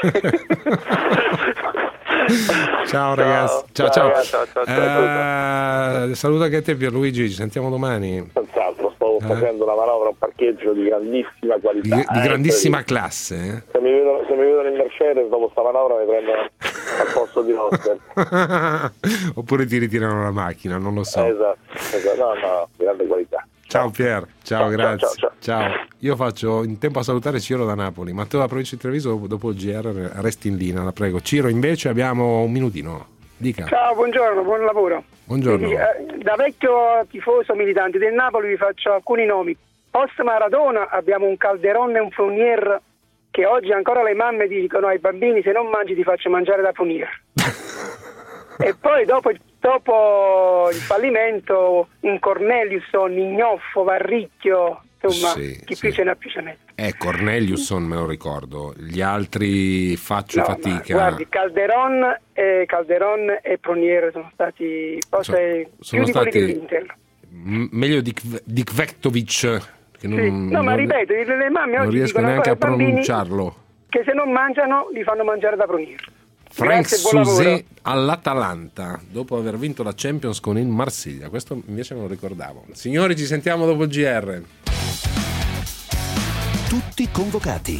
Ciao ragazzi. Ciao ciao. ciao, ciao, ciao, ciao, ciao. Eh, saluta anche te Pierluigi, ci sentiamo domani. Senz'altro, sto sto eh. facendo una manovra, un parcheggio di grandissima qualità. Di, di eh, grandissima per... classe. Eh? Se, mi vedono, se mi vedono in Mercedes dopo sta manovra mi prendono al posto di Oscar. Oppure ti ritirano la macchina, non lo so. Esatto, esatto. No, no, grande qualità. Ciao Pier, ciao, Ciao, grazie. ciao, ciao, Ciao. Io faccio in tempo a salutare Ciro da Napoli. Matteo da provincia di Treviso, dopo, dopo il G R resti in linea, la prego. Ciro, invece abbiamo un minutino. Dica. Ciao, buongiorno, buon lavoro. Buongiorno. Quindi, eh, da vecchio tifoso militante del Napoli vi faccio alcuni nomi. Post Maradona abbiamo un Calderon e un Fournier che oggi ancora le mamme dicono ai bambini: se non mangi ti faccio mangiare da Fournier. E poi dopo, dopo il fallimento un Corneliusson, Ignoffo, Varricchio, insomma, sì, chi sì. più ce n'ha più ce n'è. Eh, Corneliusson me lo ricordo, gli altri faccio No, fatica. Guardi, Calderon e Calderon e Pronier sono stati forse sono più stati di quelli dell'Inter. M- meglio di, di Kvektovic, che non, Sì. No, non, ma ripeto, le mamme non oggi riesco dicono neanche a ancora ai bambini pronunciarlo. che se non mangiano li fanno mangiare da Pronier. Frank Grazie, buon lavoro. Souzé all'Atalanta dopo aver vinto la Champions con il Marsiglia. Questo invece non lo ricordavo. Signori, ci sentiamo dopo il G R. Tutti convocati.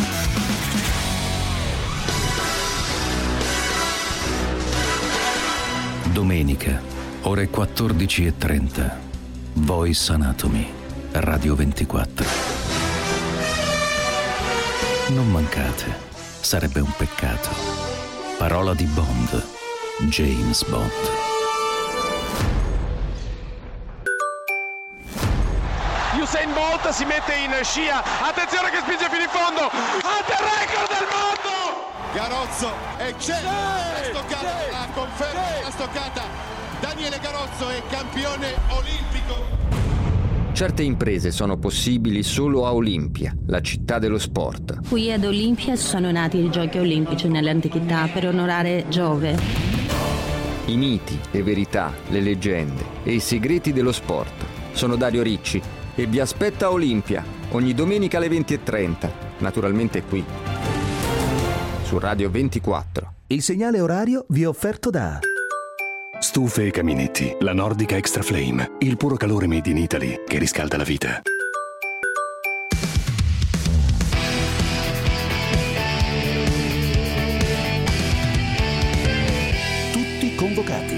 Domenica, ore quattordici e trenta. Voice Anatomy, Radio ventiquattro. Non mancate, sarebbe un peccato. Parola di Bond, James Bond. Usain Bolt si mette in scia, attenzione che spinge fino in fondo, alto record del mondo! Garozzo e c'è la stoccata, la conferma la stoccata. Daniele Garozzo è campione olimpico. Certe imprese sono possibili solo a Olimpia, la città dello sport. Qui ad Olimpia sono nati i giochi olimpici nell'antichità per onorare Giove. I miti, le verità, le leggende e i segreti dello sport. Sono Dario Ricci e vi aspetta a Olimpia ogni domenica alle venti e trenta, naturalmente qui, su Radio ventiquattro. Il segnale orario vi è offerto da Stufe e Caminetti, la Nordica Extra Flame, il puro calore made in Italy che riscalda la vita. Tutti convocati.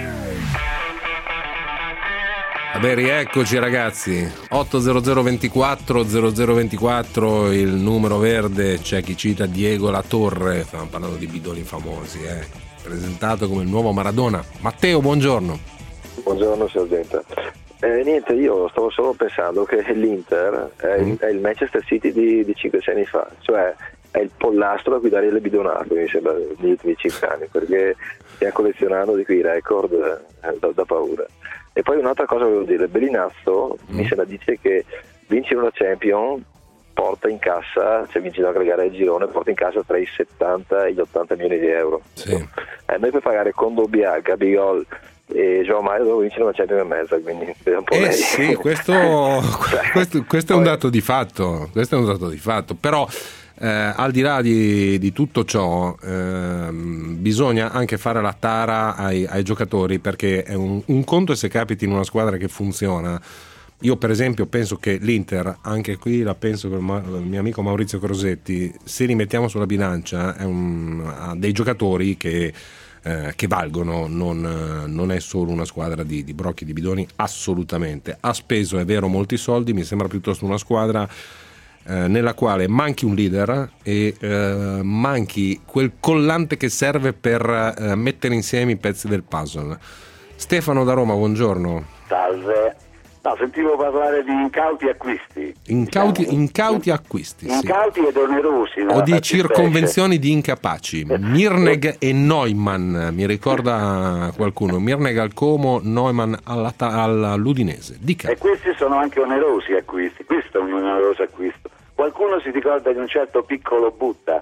Vabbè, rieccoci ragazzi. ottocento ventiquattro zero zero ventiquattro il numero verde. C'è chi cita Diego La Torre. Stiamo parlando di bidoni famosi, eh. Presentato come il nuovo Maradona. Matteo, buongiorno. Buongiorno sergente. Eh, niente, io stavo solo pensando che l'Inter è, mm. il, è il Manchester City di, di cinque sei anni fa, cioè è il pollastro a guidare le bidonate, mi sembra, negli ultimi cinque anni, perché stiamo collezionando di quei record eh, da, da paura. E poi un'altra cosa volevo dire, Bellinazzo mm. mi sembra dice che vincere una Champions porta in cassa, cioè vince la gare al girone, porta in cassa tra i settanta e gli ottanta milioni di euro. Sì. Eh, noi per pagare Kondogbia, Gabigol e Joao Mario devo vincere una Champions e mezza, quindi un po' eh lei. sì, questo, questo, questo è un dato di fatto, questo è un dato di fatto, però eh, al di là di, di tutto ciò eh, bisogna anche fare la tara ai, ai giocatori, perché è un, un conto se capiti in una squadra che funziona. Io per esempio penso che l'Inter, anche qui la penso con il mio amico Maurizio Crosetti, se li mettiamo sulla bilancia è un, ha dei giocatori che, eh, che valgono, non, non è solo una squadra di, di brocchi di bidoni, assolutamente. Ha speso, è vero, molti soldi, mi sembra piuttosto una squadra eh, nella quale manchi un leader e eh, manchi quel collante che serve per eh, mettere insieme i pezzi del puzzle. Stefano da Roma, buongiorno. Salve. No, sentivo parlare di incauti acquisti. Incauti, diciamo. incauti acquisti, incauti sì. ed onerosi. O di circonvenzioni di incapaci. Mirneg e Neumann, mi ricorda qualcuno. Mirneg al Como, Neumann alla, all'Udinese. Dica. E questi sono anche onerosi acquisti. Questo è un oneroso acquisto. Qualcuno si ricorda di un certo piccolo Butta?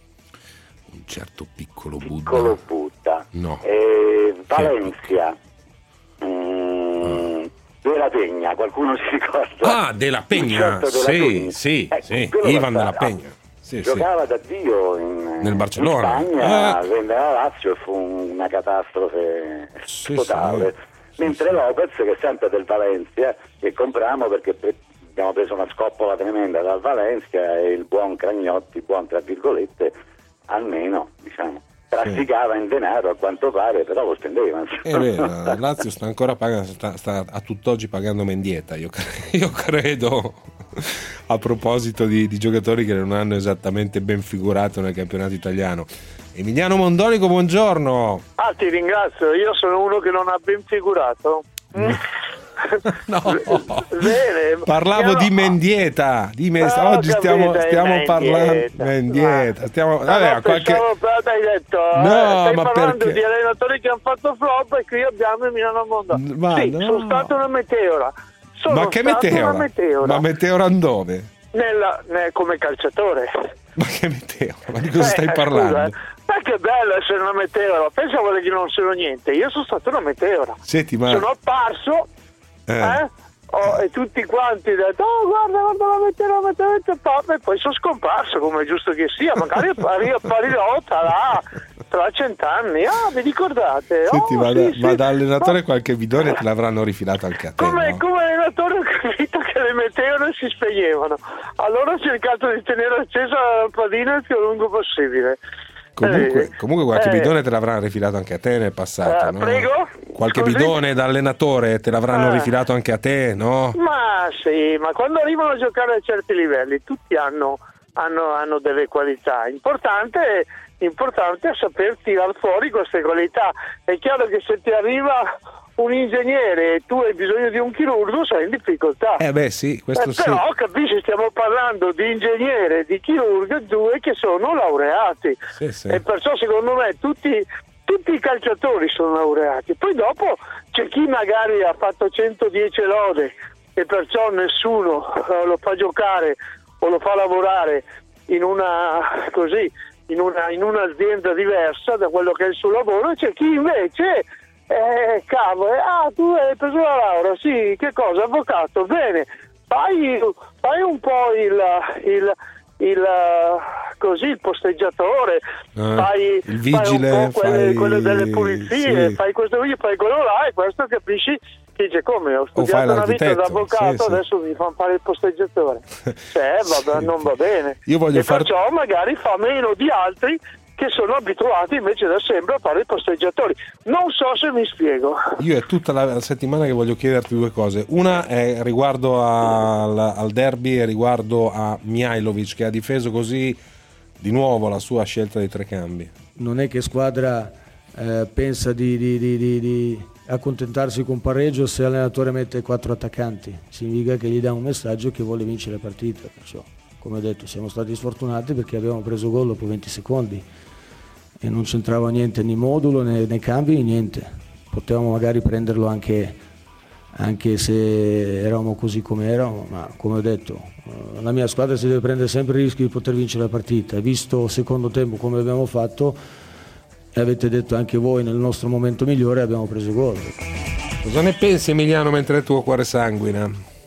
Un certo piccolo Butta? Piccolo Butta. No. E Valencia. Mm, Della Pegna, qualcuno si ricorda? Ah, Della Pegna, certo Della sì, Pegna. sì, ecco, sì, Ivan Ivan Della Pegna. Sì, giocava sì. da Dio in, nel Barcellona. in Spagna, eh. venne alla Lazio e fu una catastrofe sì, totale. Sì, Mentre sì. Lopez, che è sempre del Valencia, che compriamo perché abbiamo preso una scoppola tremenda dal Valencia e il buon Cragnotti, buon tra virgolette, almeno diciamo trafficava in denaro a quanto pare, però lo spendeva. È vero, Lazio sta ancora pagando, sta, sta a tutt'oggi pagando Mendieta, io, io credo, a proposito di, di giocatori che non hanno esattamente ben figurato nel campionato italiano. Emiliano Mondonico, buongiorno. Ah, ti ringrazio, io sono uno che non ha ben figurato. No, bene. Parlavo di Mendieta, di me- Ah, oggi ho stiamo, capito, è stiamo Mendieta. parlando Mendieta, stiamo, vabbè, no, qualche... pensavo, però hai detto, No, eh, stai ma parlando perché? di allenatori che hanno fatto flop e qui abbiamo Emiliano Mondonico. Ma sì, no. sono stato una meteora. Sono Ma che stato meteora? Una meteora. Ma meteora dove? Nella, ne- come calciatore. Ma che meteora? Ma di cosa Eh, stai eh, parlando? scusa, eh. Ma che bello essere una meteora. Pensavo che non sono niente. Io sono stato una meteora. Senti, ma Sono apparso Eh. eh, oh, e tutti quanti hanno detto oh guarda guarda la meteora la meteora la meteora, e poi sono scomparso come è giusto che sia. Magari riapparirò tra, tra cent'anni. Ah, vi ricordate? Senti, oh, ma, sì, da, sì. ma da allenatore qualche bidone te l'avranno rifilato anche a te, Come, no? come allenatore ho capito che le meteore si spegnevano. Allora ho cercato di tenere accesa la lampadina il più a lungo possibile. Comunque, Eh, comunque qualche eh, bidone te l'avranno rifilato anche a te nel passato, Eh, no? prego? Qualche Scusi? bidone da allenatore te l'avranno Eh. rifilato anche a te, no? Ma sì, ma quando arrivano a giocare a certi livelli tutti hanno, hanno, hanno delle qualità. Importante, importante è saper tirar fuori queste qualità. È chiaro che se ti arriva un ingegnere e tu hai bisogno di un chirurgo sei in difficoltà. Eh beh sì, questo Eh, sì. però capisci, stiamo parlando di ingegnere e di chirurgo, due che sono laureati. Sì, sì. E perciò secondo me tutti, tutti i calciatori sono laureati. Poi dopo c'è chi magari ha fatto centodieci lode e perciò nessuno eh, lo fa giocare o lo fa lavorare in una così in, una, in un'azienda diversa da quello che è il suo lavoro, e c'è chi invece eh, cavolo, ah tu hai preso la laurea, sì, che cosa, avvocato, bene, fai, fai un po' il, il, il così il posteggiatore, Ah, fai, il vigile, fai un po' quelle, fai- quelle delle pulizie, sì. fai questo qui, fai quello là, e questo capisci che dice come ho fai studiato una vita l'architetto, d'avvocato, sì, sì. adesso mi fanno fare il posteggiatore. Cioè, vabbè, non va bene. Io voglio e far- perciò magari fa meno di altri che sono abituati invece da sempre a fare i posteggiatori. Non so se mi spiego. Io è tutta la settimana che voglio chiederti due cose. Una è riguardo al, al derby e riguardo a Mihajlovic, che ha difeso così di nuovo la sua scelta dei tre cambi. Non è che squadra eh, pensa di, di, di, di, di accontentarsi con pareggio se l'allenatore mette quattro attaccanti. Significa che gli dà un messaggio che vuole vincere la partita. Perciò, come ho detto, siamo stati sfortunati perché abbiamo preso gol dopo venti secondi e non c'entrava niente né modulo né, né cambi, niente. Potevamo magari prenderlo anche, anche se eravamo così come eravamo, ma come ho detto, eh, la mia squadra si deve prendere sempre il rischio di poter vincere la partita. Visto il secondo tempo come abbiamo fatto, e avete detto anche voi nel nostro momento migliore, abbiamo preso gol. Cosa ne pensi, Emiliano, mentre il tuo cuore sanguina?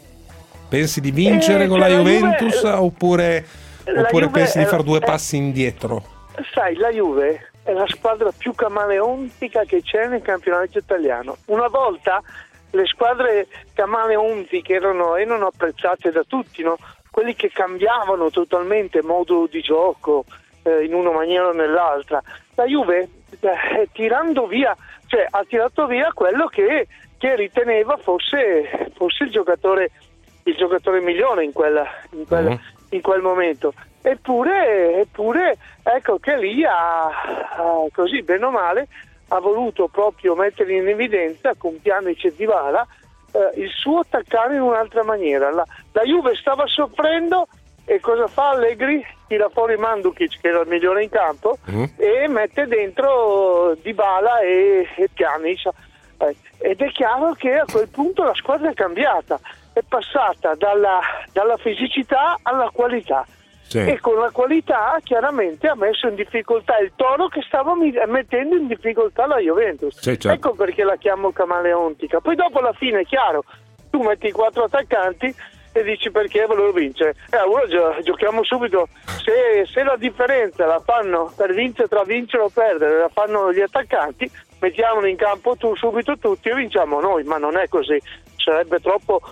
Pensi di vincere Eh, con la che la Juventus Juve- oppure, la oppure Juve pensi di è- fare due è- passi indietro? Sai, la Juve è la squadra più camaleontica che c'è nel campionato italiano. Una volta le squadre camaleontiche erano, erano apprezzate da tutti, no? Quelli che cambiavano totalmente modo di gioco eh, in una maniera o nell'altra. La Juve, eh, tirando via, cioè ha tirato via quello che, che riteneva fosse, fosse il giocatore il giocatore migliore in quel, in quel, Mm. in quel momento. Eppure, eppure ecco che lì ha, ha così bene o male ha voluto proprio mettere in evidenza con Pjanic e Dybala eh, il suo attaccare in un'altra maniera. La, la Juve stava soffrendo e cosa fa Allegri? Tira fuori Mandzukic, che era il migliore in campo, Mm. e mette dentro Dybala e, e Pjanic. Eh, ed è chiaro che a quel punto la squadra è cambiata, è passata dalla, dalla fisicità alla qualità. Sì. E con la qualità chiaramente ha messo in difficoltà il Toro, che stava mi- mettendo in difficoltà la Juventus. Sì, certo. Ecco perché la chiamo camaleontica. Poi dopo alla fine è chiaro, tu metti i quattro attaccanti e dici perché volevo vincere. Eh, allora gio- giochiamo subito. Se, se la differenza la fanno per vincere, tra vincere o perdere, la fanno gli attaccanti, mettiamoli in campo tu subito tutti e vinciamo noi, ma non è così. Sarebbe troppo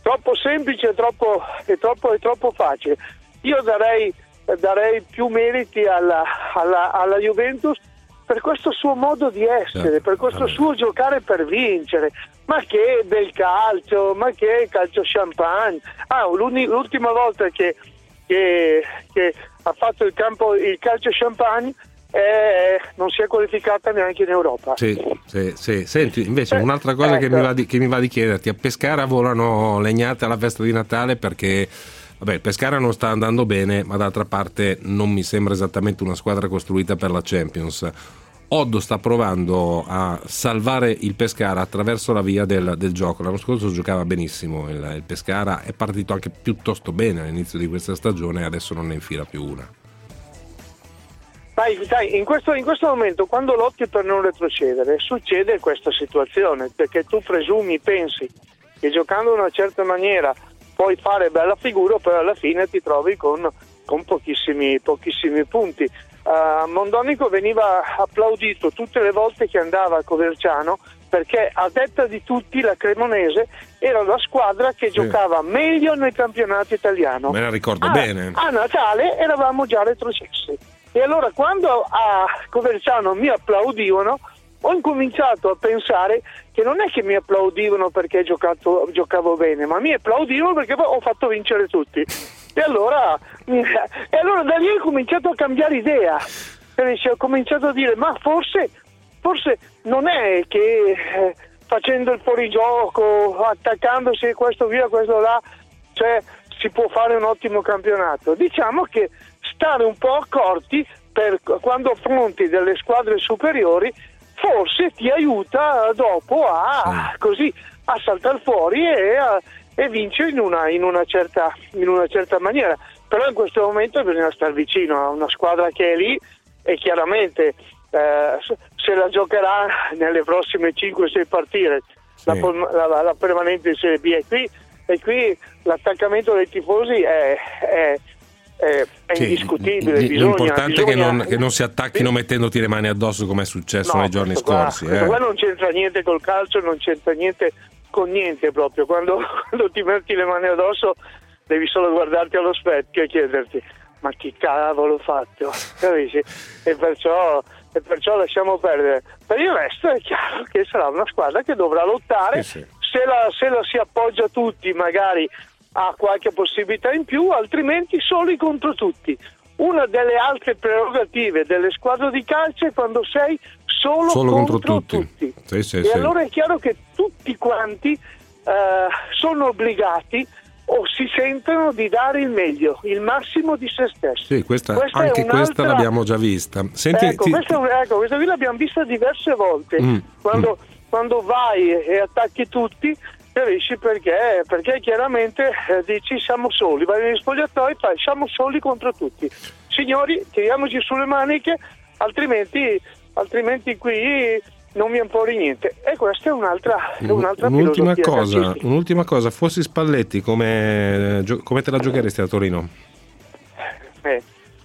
troppo semplice e troppo, è troppo, è troppo facile. Io darei, darei più meriti alla, alla, alla Juventus per questo suo modo di essere, certo, per questo vabbè. suo giocare per vincere. Ma che bel calcio, ma che calcio champagne. Ah, l'ultima volta che, che, che ha fatto il campo il calcio champagne eh, non si è qualificata neanche in Europa. Sì, sì, sì. Senti, invece eh, un'altra cosa ecco. che, mi va di, che mi va di chiederti: a Pescara volano legnate alla festa di Natale perché vabbè, il Pescara non sta andando bene, ma d'altra parte non mi sembra esattamente una squadra costruita per la Champions. Oddo sta provando a salvare il Pescara attraverso la via del, del gioco. L'anno scorso giocava benissimo il, il Pescara, è partito anche piuttosto bene all'inizio di questa stagione e adesso non ne infila più una. Dai, dai, in questo, in questo momento quando lotti per non retrocedere succede questa situazione, perché tu presumi, pensi che giocando in una certa maniera puoi fare bella figura, poi alla fine ti trovi con, con pochissimi, pochissimi punti. Uh, Mondonico veniva applaudito tutte le volte che andava a Coverciano perché a detta di tutti la Cremonese era la squadra che sì. giocava meglio nel campionato italiano. Me la ricordo a, bene. A Natale eravamo già retrocessi e allora quando a Coverciano mi applaudivano ho incominciato a pensare che non è che mi applaudivano perché giocato, giocavo bene, ma mi applaudivano perché ho fatto vincere tutti. E allora, e allora da lì ho cominciato a cambiare idea, ho cominciato a dire ma forse, forse non è che eh, facendo il fuorigioco, attaccandosi questo via, questo là, cioè si può fare un ottimo campionato. Diciamo che stare un po' accorti per quando affronti delle squadre superiori forse ti aiuta dopo a sì. così a saltare fuori e a e vince in una, in una certa in una certa maniera, però in questo momento bisogna stare vicino a una squadra che è lì e chiaramente eh, se la giocherà nelle prossime cinque sei partite sì. la, la, la permanente in Serie B, e qui, e qui l'attaccamento dei tifosi è, è, è, è sì, indiscutibile. Bisogna, l'importante bisogna... è che non, che non si attacchino sì. mettendoti le mani addosso come è successo no, nei giorni scorsi. Qua, eh. qua non c'entra niente col calcio, non c'entra niente con niente proprio. Quando, quando ti metti le mani addosso devi solo guardarti allo specchio e chiederti ma chi cavolo ho fatto, capisci? E perciò, e perciò lasciamo perdere. Per il resto è chiaro che sarà una squadra che dovrà lottare, sì, sì. Se, la, se la si appoggia tutti magari ha qualche possibilità in più, altrimenti soli contro tutti. Una delle altre prerogative delle squadre di calcio è quando sei solo, solo contro, contro tutti, tutti. Sì, sì, e sì. allora è chiaro che tutti quanti eh, sono obbligati o si sentono di dare il meglio, il massimo di se stessi. Sì, questa, questa anche questa l'abbiamo già vista. Senti, ecco, ti... questa, ecco, questa qui l'abbiamo vista diverse volte. Mm. Quando, mm. quando vai e attacchi tutti, capisci perché? Perché chiaramente eh, dici siamo soli, vai negli spogliatoi e fai siamo soli contro tutti. Signori, tiriamoci sulle maniche, altrimenti, altrimenti qui non mi impori niente. E questa è un'altra, è un'altra un'ultima cosa, calcistica. un'ultima cosa, fossi Spalletti, come, come te la giocheresti a Torino? Eh,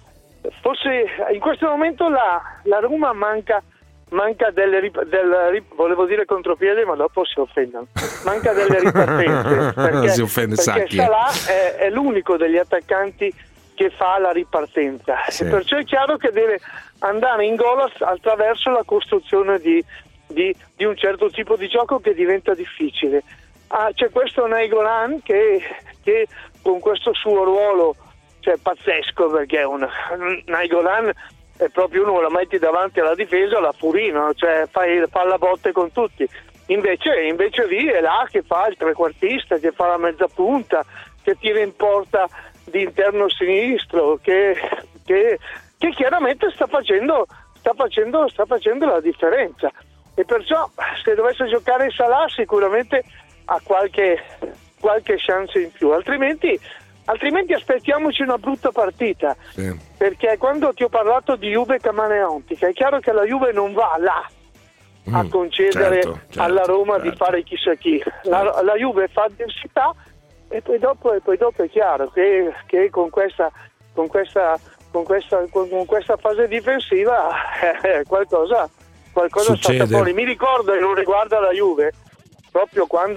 forse in questo momento la, la Roma manca manca delle rip- del, volevo dire contropiede, ma dopo si offendono. Manca delle ripartenze perché, si offende perché Sacchi. Salah è, è l'unico degli attaccanti che fa la ripartenza, sì. E perciò è chiaro che deve andare in gol attraverso la costruzione di, di, di un certo tipo di gioco che diventa difficile. Ah, c'è questo Nainggolan che, che con questo suo ruolo, cioè pazzesco, perché un Nainggolan è proprio uno, la metti davanti alla difesa, la furino, cioè fai, fa la botte con tutti. Invece, invece lì è là che fa il trequartista, che fa la mezza punta, che tira in porta di interno sinistro, che, che, che chiaramente sta facendo, sta facendo, sta facendo la differenza. E perciò se dovesse giocare Salah sicuramente ha qualche, qualche chance in più, altrimenti altrimenti aspettiamoci una brutta partita, sì. Perché quando ti ho parlato di Juve camaleontica è chiaro che la Juve non va là mm, a concedere certo, certo, alla Roma certo. di fare chissà chi, la, la Juve fa densità e poi dopo, e poi dopo è chiaro che, che con questa con questa con questa con questa fase difensiva eh, qualcosa qualcosa salta fuori. Mi ricordo, e non riguarda la Juve, proprio quando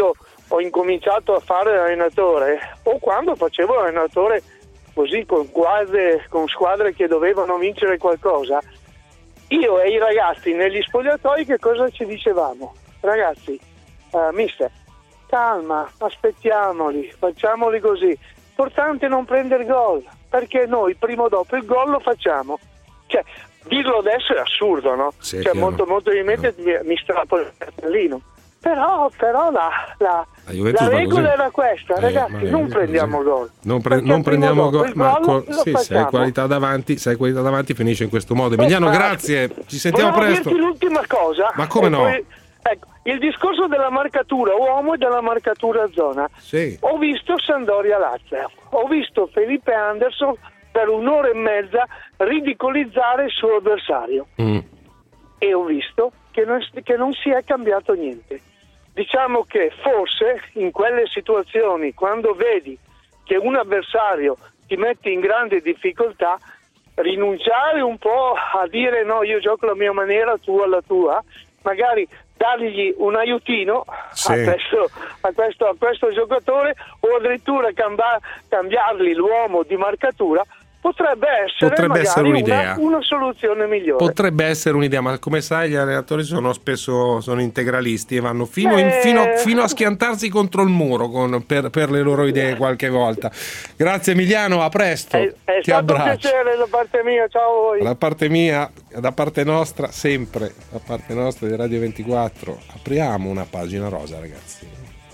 ho incominciato a fare l'allenatore o quando facevo l'allenatore così con squadre, con squadre che dovevano vincere qualcosa, io e i ragazzi negli spogliatoi che cosa ci dicevamo? Ragazzi, uh, mister, calma, aspettiamoli, facciamoli così, importante non prendere gol, perché noi prima o dopo il gol lo facciamo. Cioè, dirlo adesso è assurdo, no? Sì, cioè molto molto di mente mi, mi strappo il cartellino. Però, però la, la, la, la regola era questa, eh, ragazzi, non prendiamo gol. Non, pre- non prendiamo gol, ma col, sì, se hai qualità davanti, se hai qualità davanti finisce in questo modo. Emiliano, grazie, ci sentiamo Volevo presto. dirti l'ultima cosa. Ma come no? Poi, ecco, il discorso della marcatura uomo e della marcatura zona. Sì. Ho visto Sampdoria Lazio, ho visto Felipe Anderson per un'ora e mezza ridicolizzare il suo avversario mm. e ho visto che non, che non si è cambiato niente. Diciamo che forse in quelle situazioni, quando vedi che un avversario ti mette in grande difficoltà, rinunciare un po' a dire no, io gioco la mia maniera, tu alla tua, magari dargli un aiutino sì. a, questo, a, questo, a questo giocatore o addirittura camba, cambiargli l'uomo di marcatura, potrebbe essere, potrebbe essere un'idea. Una, una soluzione migliore. Potrebbe essere un'idea, ma come sai gli allenatori sono spesso sono integralisti e vanno fino, in, fino, fino a schiantarsi contro il muro con, per, per le loro idee qualche volta. Grazie Emiliano, a presto. È, è Ti stato abbraccio. un piacere da parte mia, ciao a voi. Da parte mia, da parte nostra, sempre da parte nostra di Radio ventiquattro, apriamo una pagina rosa, ragazzi.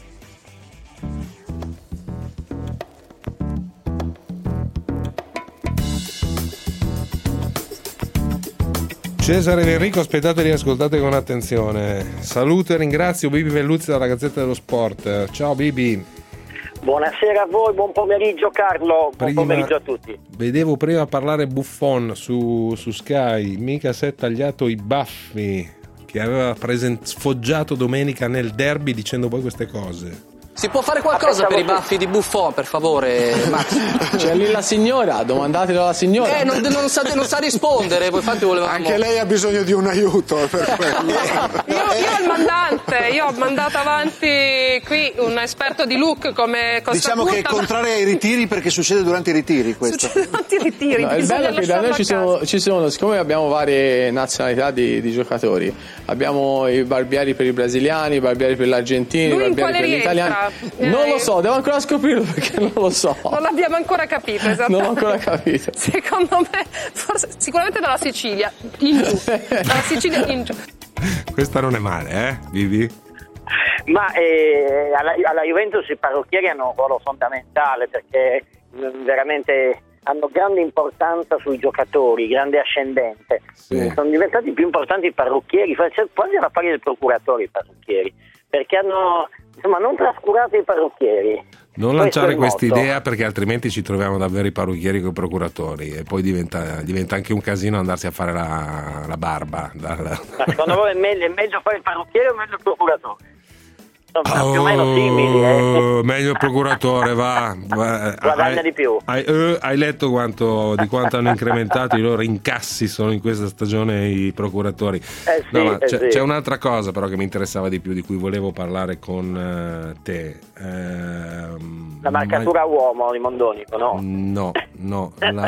Cesare ed Enrico, aspettateli e ascoltate con attenzione. Saluto e ringrazio Bibi Velluzzi dalla Gazzetta dello Sport. Ciao Bibi. Buonasera a voi, buon pomeriggio Carlo, buon Prima, pomeriggio a tutti. Vedevo prima parlare Buffon su, su Sky, mica si è tagliato i baffi, che aveva present- sfoggiato domenica nel derby dicendo poi queste cose. Si può fare qualcosa per i baffi di Buffon, per favore, Max? C'è lì la signora, domandatelo alla signora. Eh, non, non, sa, non sa rispondere, infatti volevamo... Anche lei ha bisogno di un aiuto per quello. io, io ho il mandante, io ho mandato avanti qui un esperto di look come Costa Diciamo Curta, che è contrario ai ritiri perché succede durante i ritiri questo. Succede durante i ritiri. No, il bello è che da noi ci sono, ci sono, siccome abbiamo varie nazionalità di, di giocatori, abbiamo i barbieri per i brasiliani, i barbieri per gli argentini, Lui i barbieri per gli italiani. Non lo so, devo ancora scoprirlo perché non lo so. Non l'abbiamo ancora capito, esattamente. Non l'ho ancora capito. Secondo me, forse, sicuramente dalla Sicilia in giù. Dalla Sicilia in giù. Questa non è male, eh, Vivi? Ma eh, alla, alla Juventus i parrucchieri hanno un ruolo fondamentale perché mh, veramente hanno grande importanza sui giocatori, grande ascendente. Sì. Sono diventati più importanti i parrucchieri, quasi alla pari del procuratore i parrucchieri, perché hanno... Insomma, non trascurate i parrucchieri. Non lanciare questa idea perché altrimenti ci troviamo davvero i parrucchieri con i procuratori e poi diventa, diventa anche un casino andarsi a fare la, la barba. Dal... Ma secondo voi è meglio, è meglio fare il parrucchiere o meglio il procuratore? Sono oh, più o meno simili. Eh. Meglio il procuratore, va. va. Guadagna hai, di più. Hai, eh, hai letto quanto, di quanto hanno incrementato i loro incassi solo in questa stagione i procuratori? Eh sì, no, ma eh c'è, sì. c'è un'altra cosa però che mi interessava di più, di cui volevo parlare con uh, te. Uh, La marcatura ma... uomo di Mondonico, no? No, no.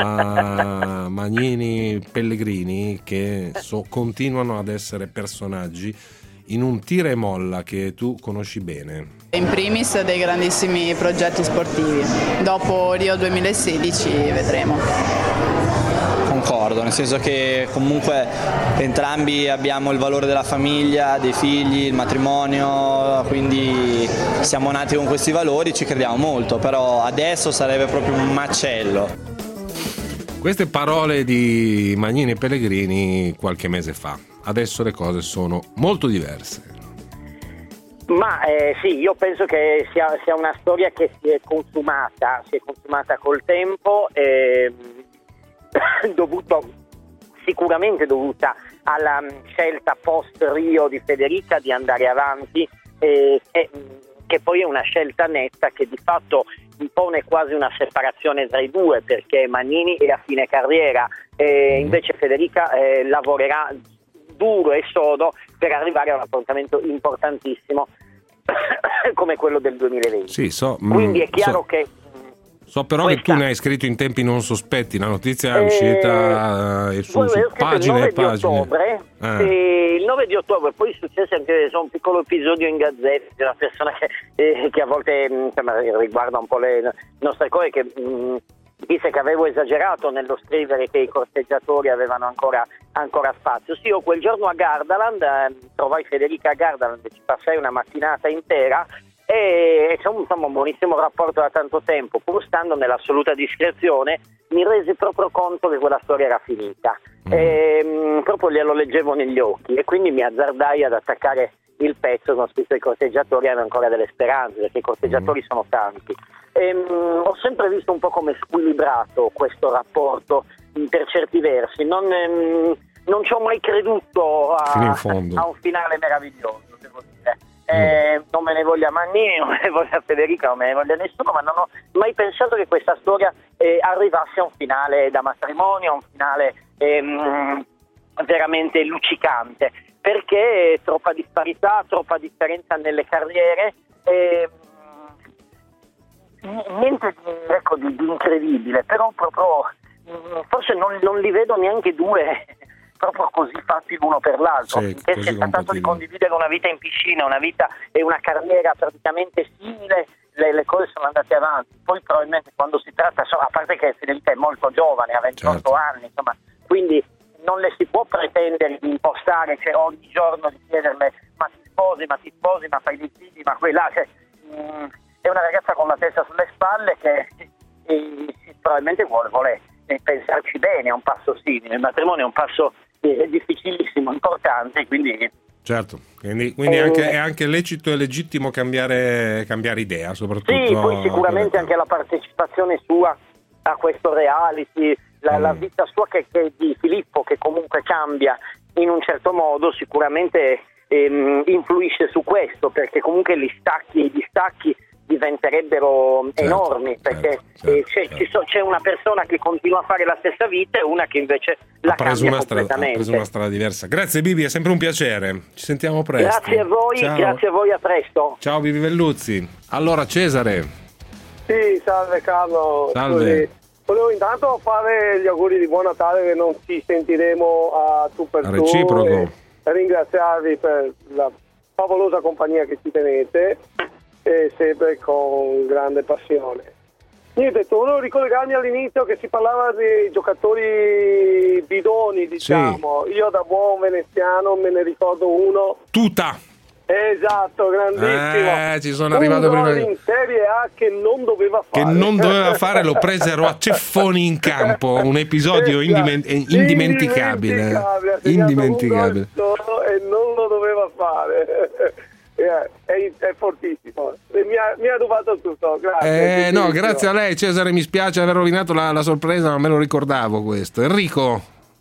La Magnini Pellegrini che so, continuano ad essere personaggi in un tira e molla che tu conosci bene. In primis dei grandissimi progetti sportivi, dopo Rio duemilasedici vedremo. Concordo, nel senso che comunque entrambi abbiamo il valore della famiglia, dei figli, il matrimonio, quindi siamo nati con questi valori, ci crediamo molto, però adesso sarebbe proprio un macello. Queste parole di Magnini e Pellegrini qualche mese fa. Adesso le cose sono molto diverse. Ma eh, sì, io penso che sia, sia una storia che si è consumata, si è consumata col tempo, eh, dovuto, sicuramente dovuta alla scelta post Rio di Federica di andare avanti, eh, che, che poi è una scelta netta che di fatto impone quasi una separazione tra i due, perché Magnini è a fine carriera, eh, invece Federica eh, lavorerà duro e sodo per arrivare a un appuntamento importantissimo come quello del duemilaventi. Sì, so, Quindi è chiaro so. che So però Questa... che tu ne hai scritto in tempi non sospetti, la notizia è eh, uscita eh, su, su pagine e pagine. Ottobre, ah. eh, il nove di ottobre, poi è successo anche un piccolo episodio in Gazzetta di una persona che, eh, che a volte insomma, riguarda un po' le nostre cose, che mh, disse che avevo esagerato nello scrivere che i corteggiatori avevano ancora, ancora spazio. Sì, io quel giorno a Gardaland eh, trovai Federica a Gardaland e ci passai una mattinata intera e c'è un, insomma, un buonissimo rapporto da tanto tempo. Pur stando nell'assoluta discrezione, mi resi proprio conto che quella storia era finita. Mm. E, mh, proprio glielo leggevo negli occhi e quindi mi azzardai ad attaccare il pezzo con scritto: i corteggiatori hanno ancora delle speranze, perché i corteggiatori mm. sono tanti. E, mh, ho sempre visto un po' come squilibrato questo rapporto per certi versi. Non, ehm, non ci ho mai creduto a, a un finale meraviglioso, devo dire. Eh, non me ne voglia Mannini, non me ne voglia Federica, non me ne voglia nessuno, ma non ho mai pensato che questa storia eh, arrivasse a un finale da matrimonio, a un finale ehm, veramente luccicante, perché troppa disparità, troppa differenza nelle carriere, eh, niente di, ecco, di, di incredibile, però proprio forse non, non li vedo neanche due proprio così fatti l'uno per l'altro, sì, perché si è trattato di condividere una vita in piscina, una vita e una carriera praticamente simile, le, le cose sono andate avanti. Poi probabilmente quando si tratta, a parte che Federica è molto giovane, ha ventotto certo. anni, insomma, quindi non le si può pretendere di impostare, cioè, ogni giorno di chiederle ma ti sposi, ma ti sposi, ma fai dei figli, ma quella, cioè, mh, è una ragazza con la testa sulle spalle che e, e, probabilmente vuole, vuole pensarci bene, è un passo simile, il matrimonio è un passo è difficilissimo, importante, quindi certo, quindi, quindi eh, anche, è anche lecito e legittimo cambiare, cambiare idea, soprattutto. Sì, poi sicuramente anche la partecipazione sua a questo reality, la, mm. la vita sua che, che di Filippo, che comunque cambia in un certo modo, sicuramente ehm, influisce su questo, perché comunque gli stacchi e gli stacchi diventerebbero certo, enormi, perché certo, eh, c'è, certo. Ci so, c'è una persona che continua a fare la stessa vita e una che invece la ha preso cambia una strada, completamente. Ha preso una strada diversa. Grazie Bibi, è sempre un piacere. Ci sentiamo presto. Grazie a voi, Ciao. grazie a voi, a presto. Ciao Bibi Velluzzi. Allora Cesare. Sì, salve Carlo. Salve. Scusi. Volevo intanto fare gli auguri di buon Natale, che non ci sentiremo a tu per tu. Reciproco. E ringraziarvi per la favolosa compagnia che ci tenete. E sempre con grande passione. Niente, volevo ricollegarmi all'inizio che si parlava dei giocatori bidoni, diciamo. Sì. Io da buon veneziano me ne ricordo uno. Tuta! Esatto, grandissimo. Eh, ci sono arrivato prima in Serie A che non doveva fare. Che non doveva fare, lo presero a ceffoni in campo. Un episodio indiment- indimenticabile. Indimenticabile. Indimenticabile. E non lo doveva fare. Yeah, è, è fortissimo, mi ha, mi ha rubato tutto, grazie. Eh, no, grazie a lei Cesare, mi spiace aver rovinato la, la sorpresa, ma me lo ricordavo questo. Enrico?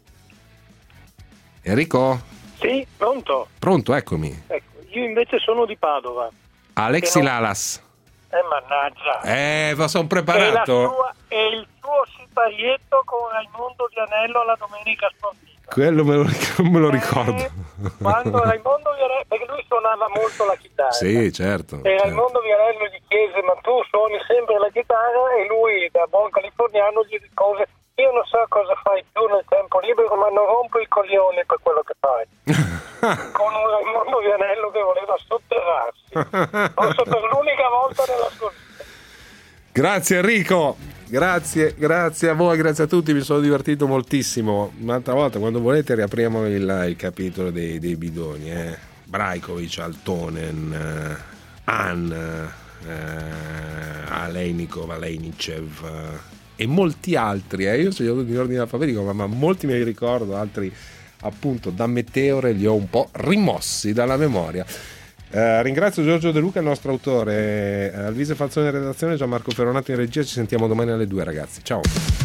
Enrico? Sì, pronto? Pronto, eccomi. Ecco, io invece sono di Padova. Alexi non... Lalas. Eh, mannaggia. Eh, ma sono preparato. È, la sua, è il suo siparietto con Raimondo Vianello alla domenica sportiva. Quello me lo, me lo ricordo. Eh, quando Raimondo Vianello, perché lui suonava molto la chitarra. Sì, certo. E Raimondo certo. Vianello gli chiese: ma tu suoni sempre la chitarra? E lui, da buon californiano, gli disse: io non so cosa fai più nel tempo libero, ma non rompo i coglioni per quello che fai. Con un Raimondo Vianello che voleva sotterrarsi. Forse per l'unica volta nella sua vita. Grazie Enrico. Grazie, grazie a voi, grazie a tutti, mi sono divertito moltissimo. Un'altra volta, quando volete, riapriamo il, il capitolo dei, dei bidoni. Eh. Brajkovic, Altonen, eh, Han, eh, Alejnikov, Alejnicev eh, e molti altri. Eh. Io ce li ho in ordine alfabetico, ma, ma molti me li ricordo, altri appunto da Meteore li ho un po' rimossi dalla memoria. Uh, ringrazio Giorgio De Luca, il nostro autore, uh, Alvise Falzone in redazione, Gianmarco Ferronato in regia. Ci sentiamo domani alle due, ragazzi. Ciao.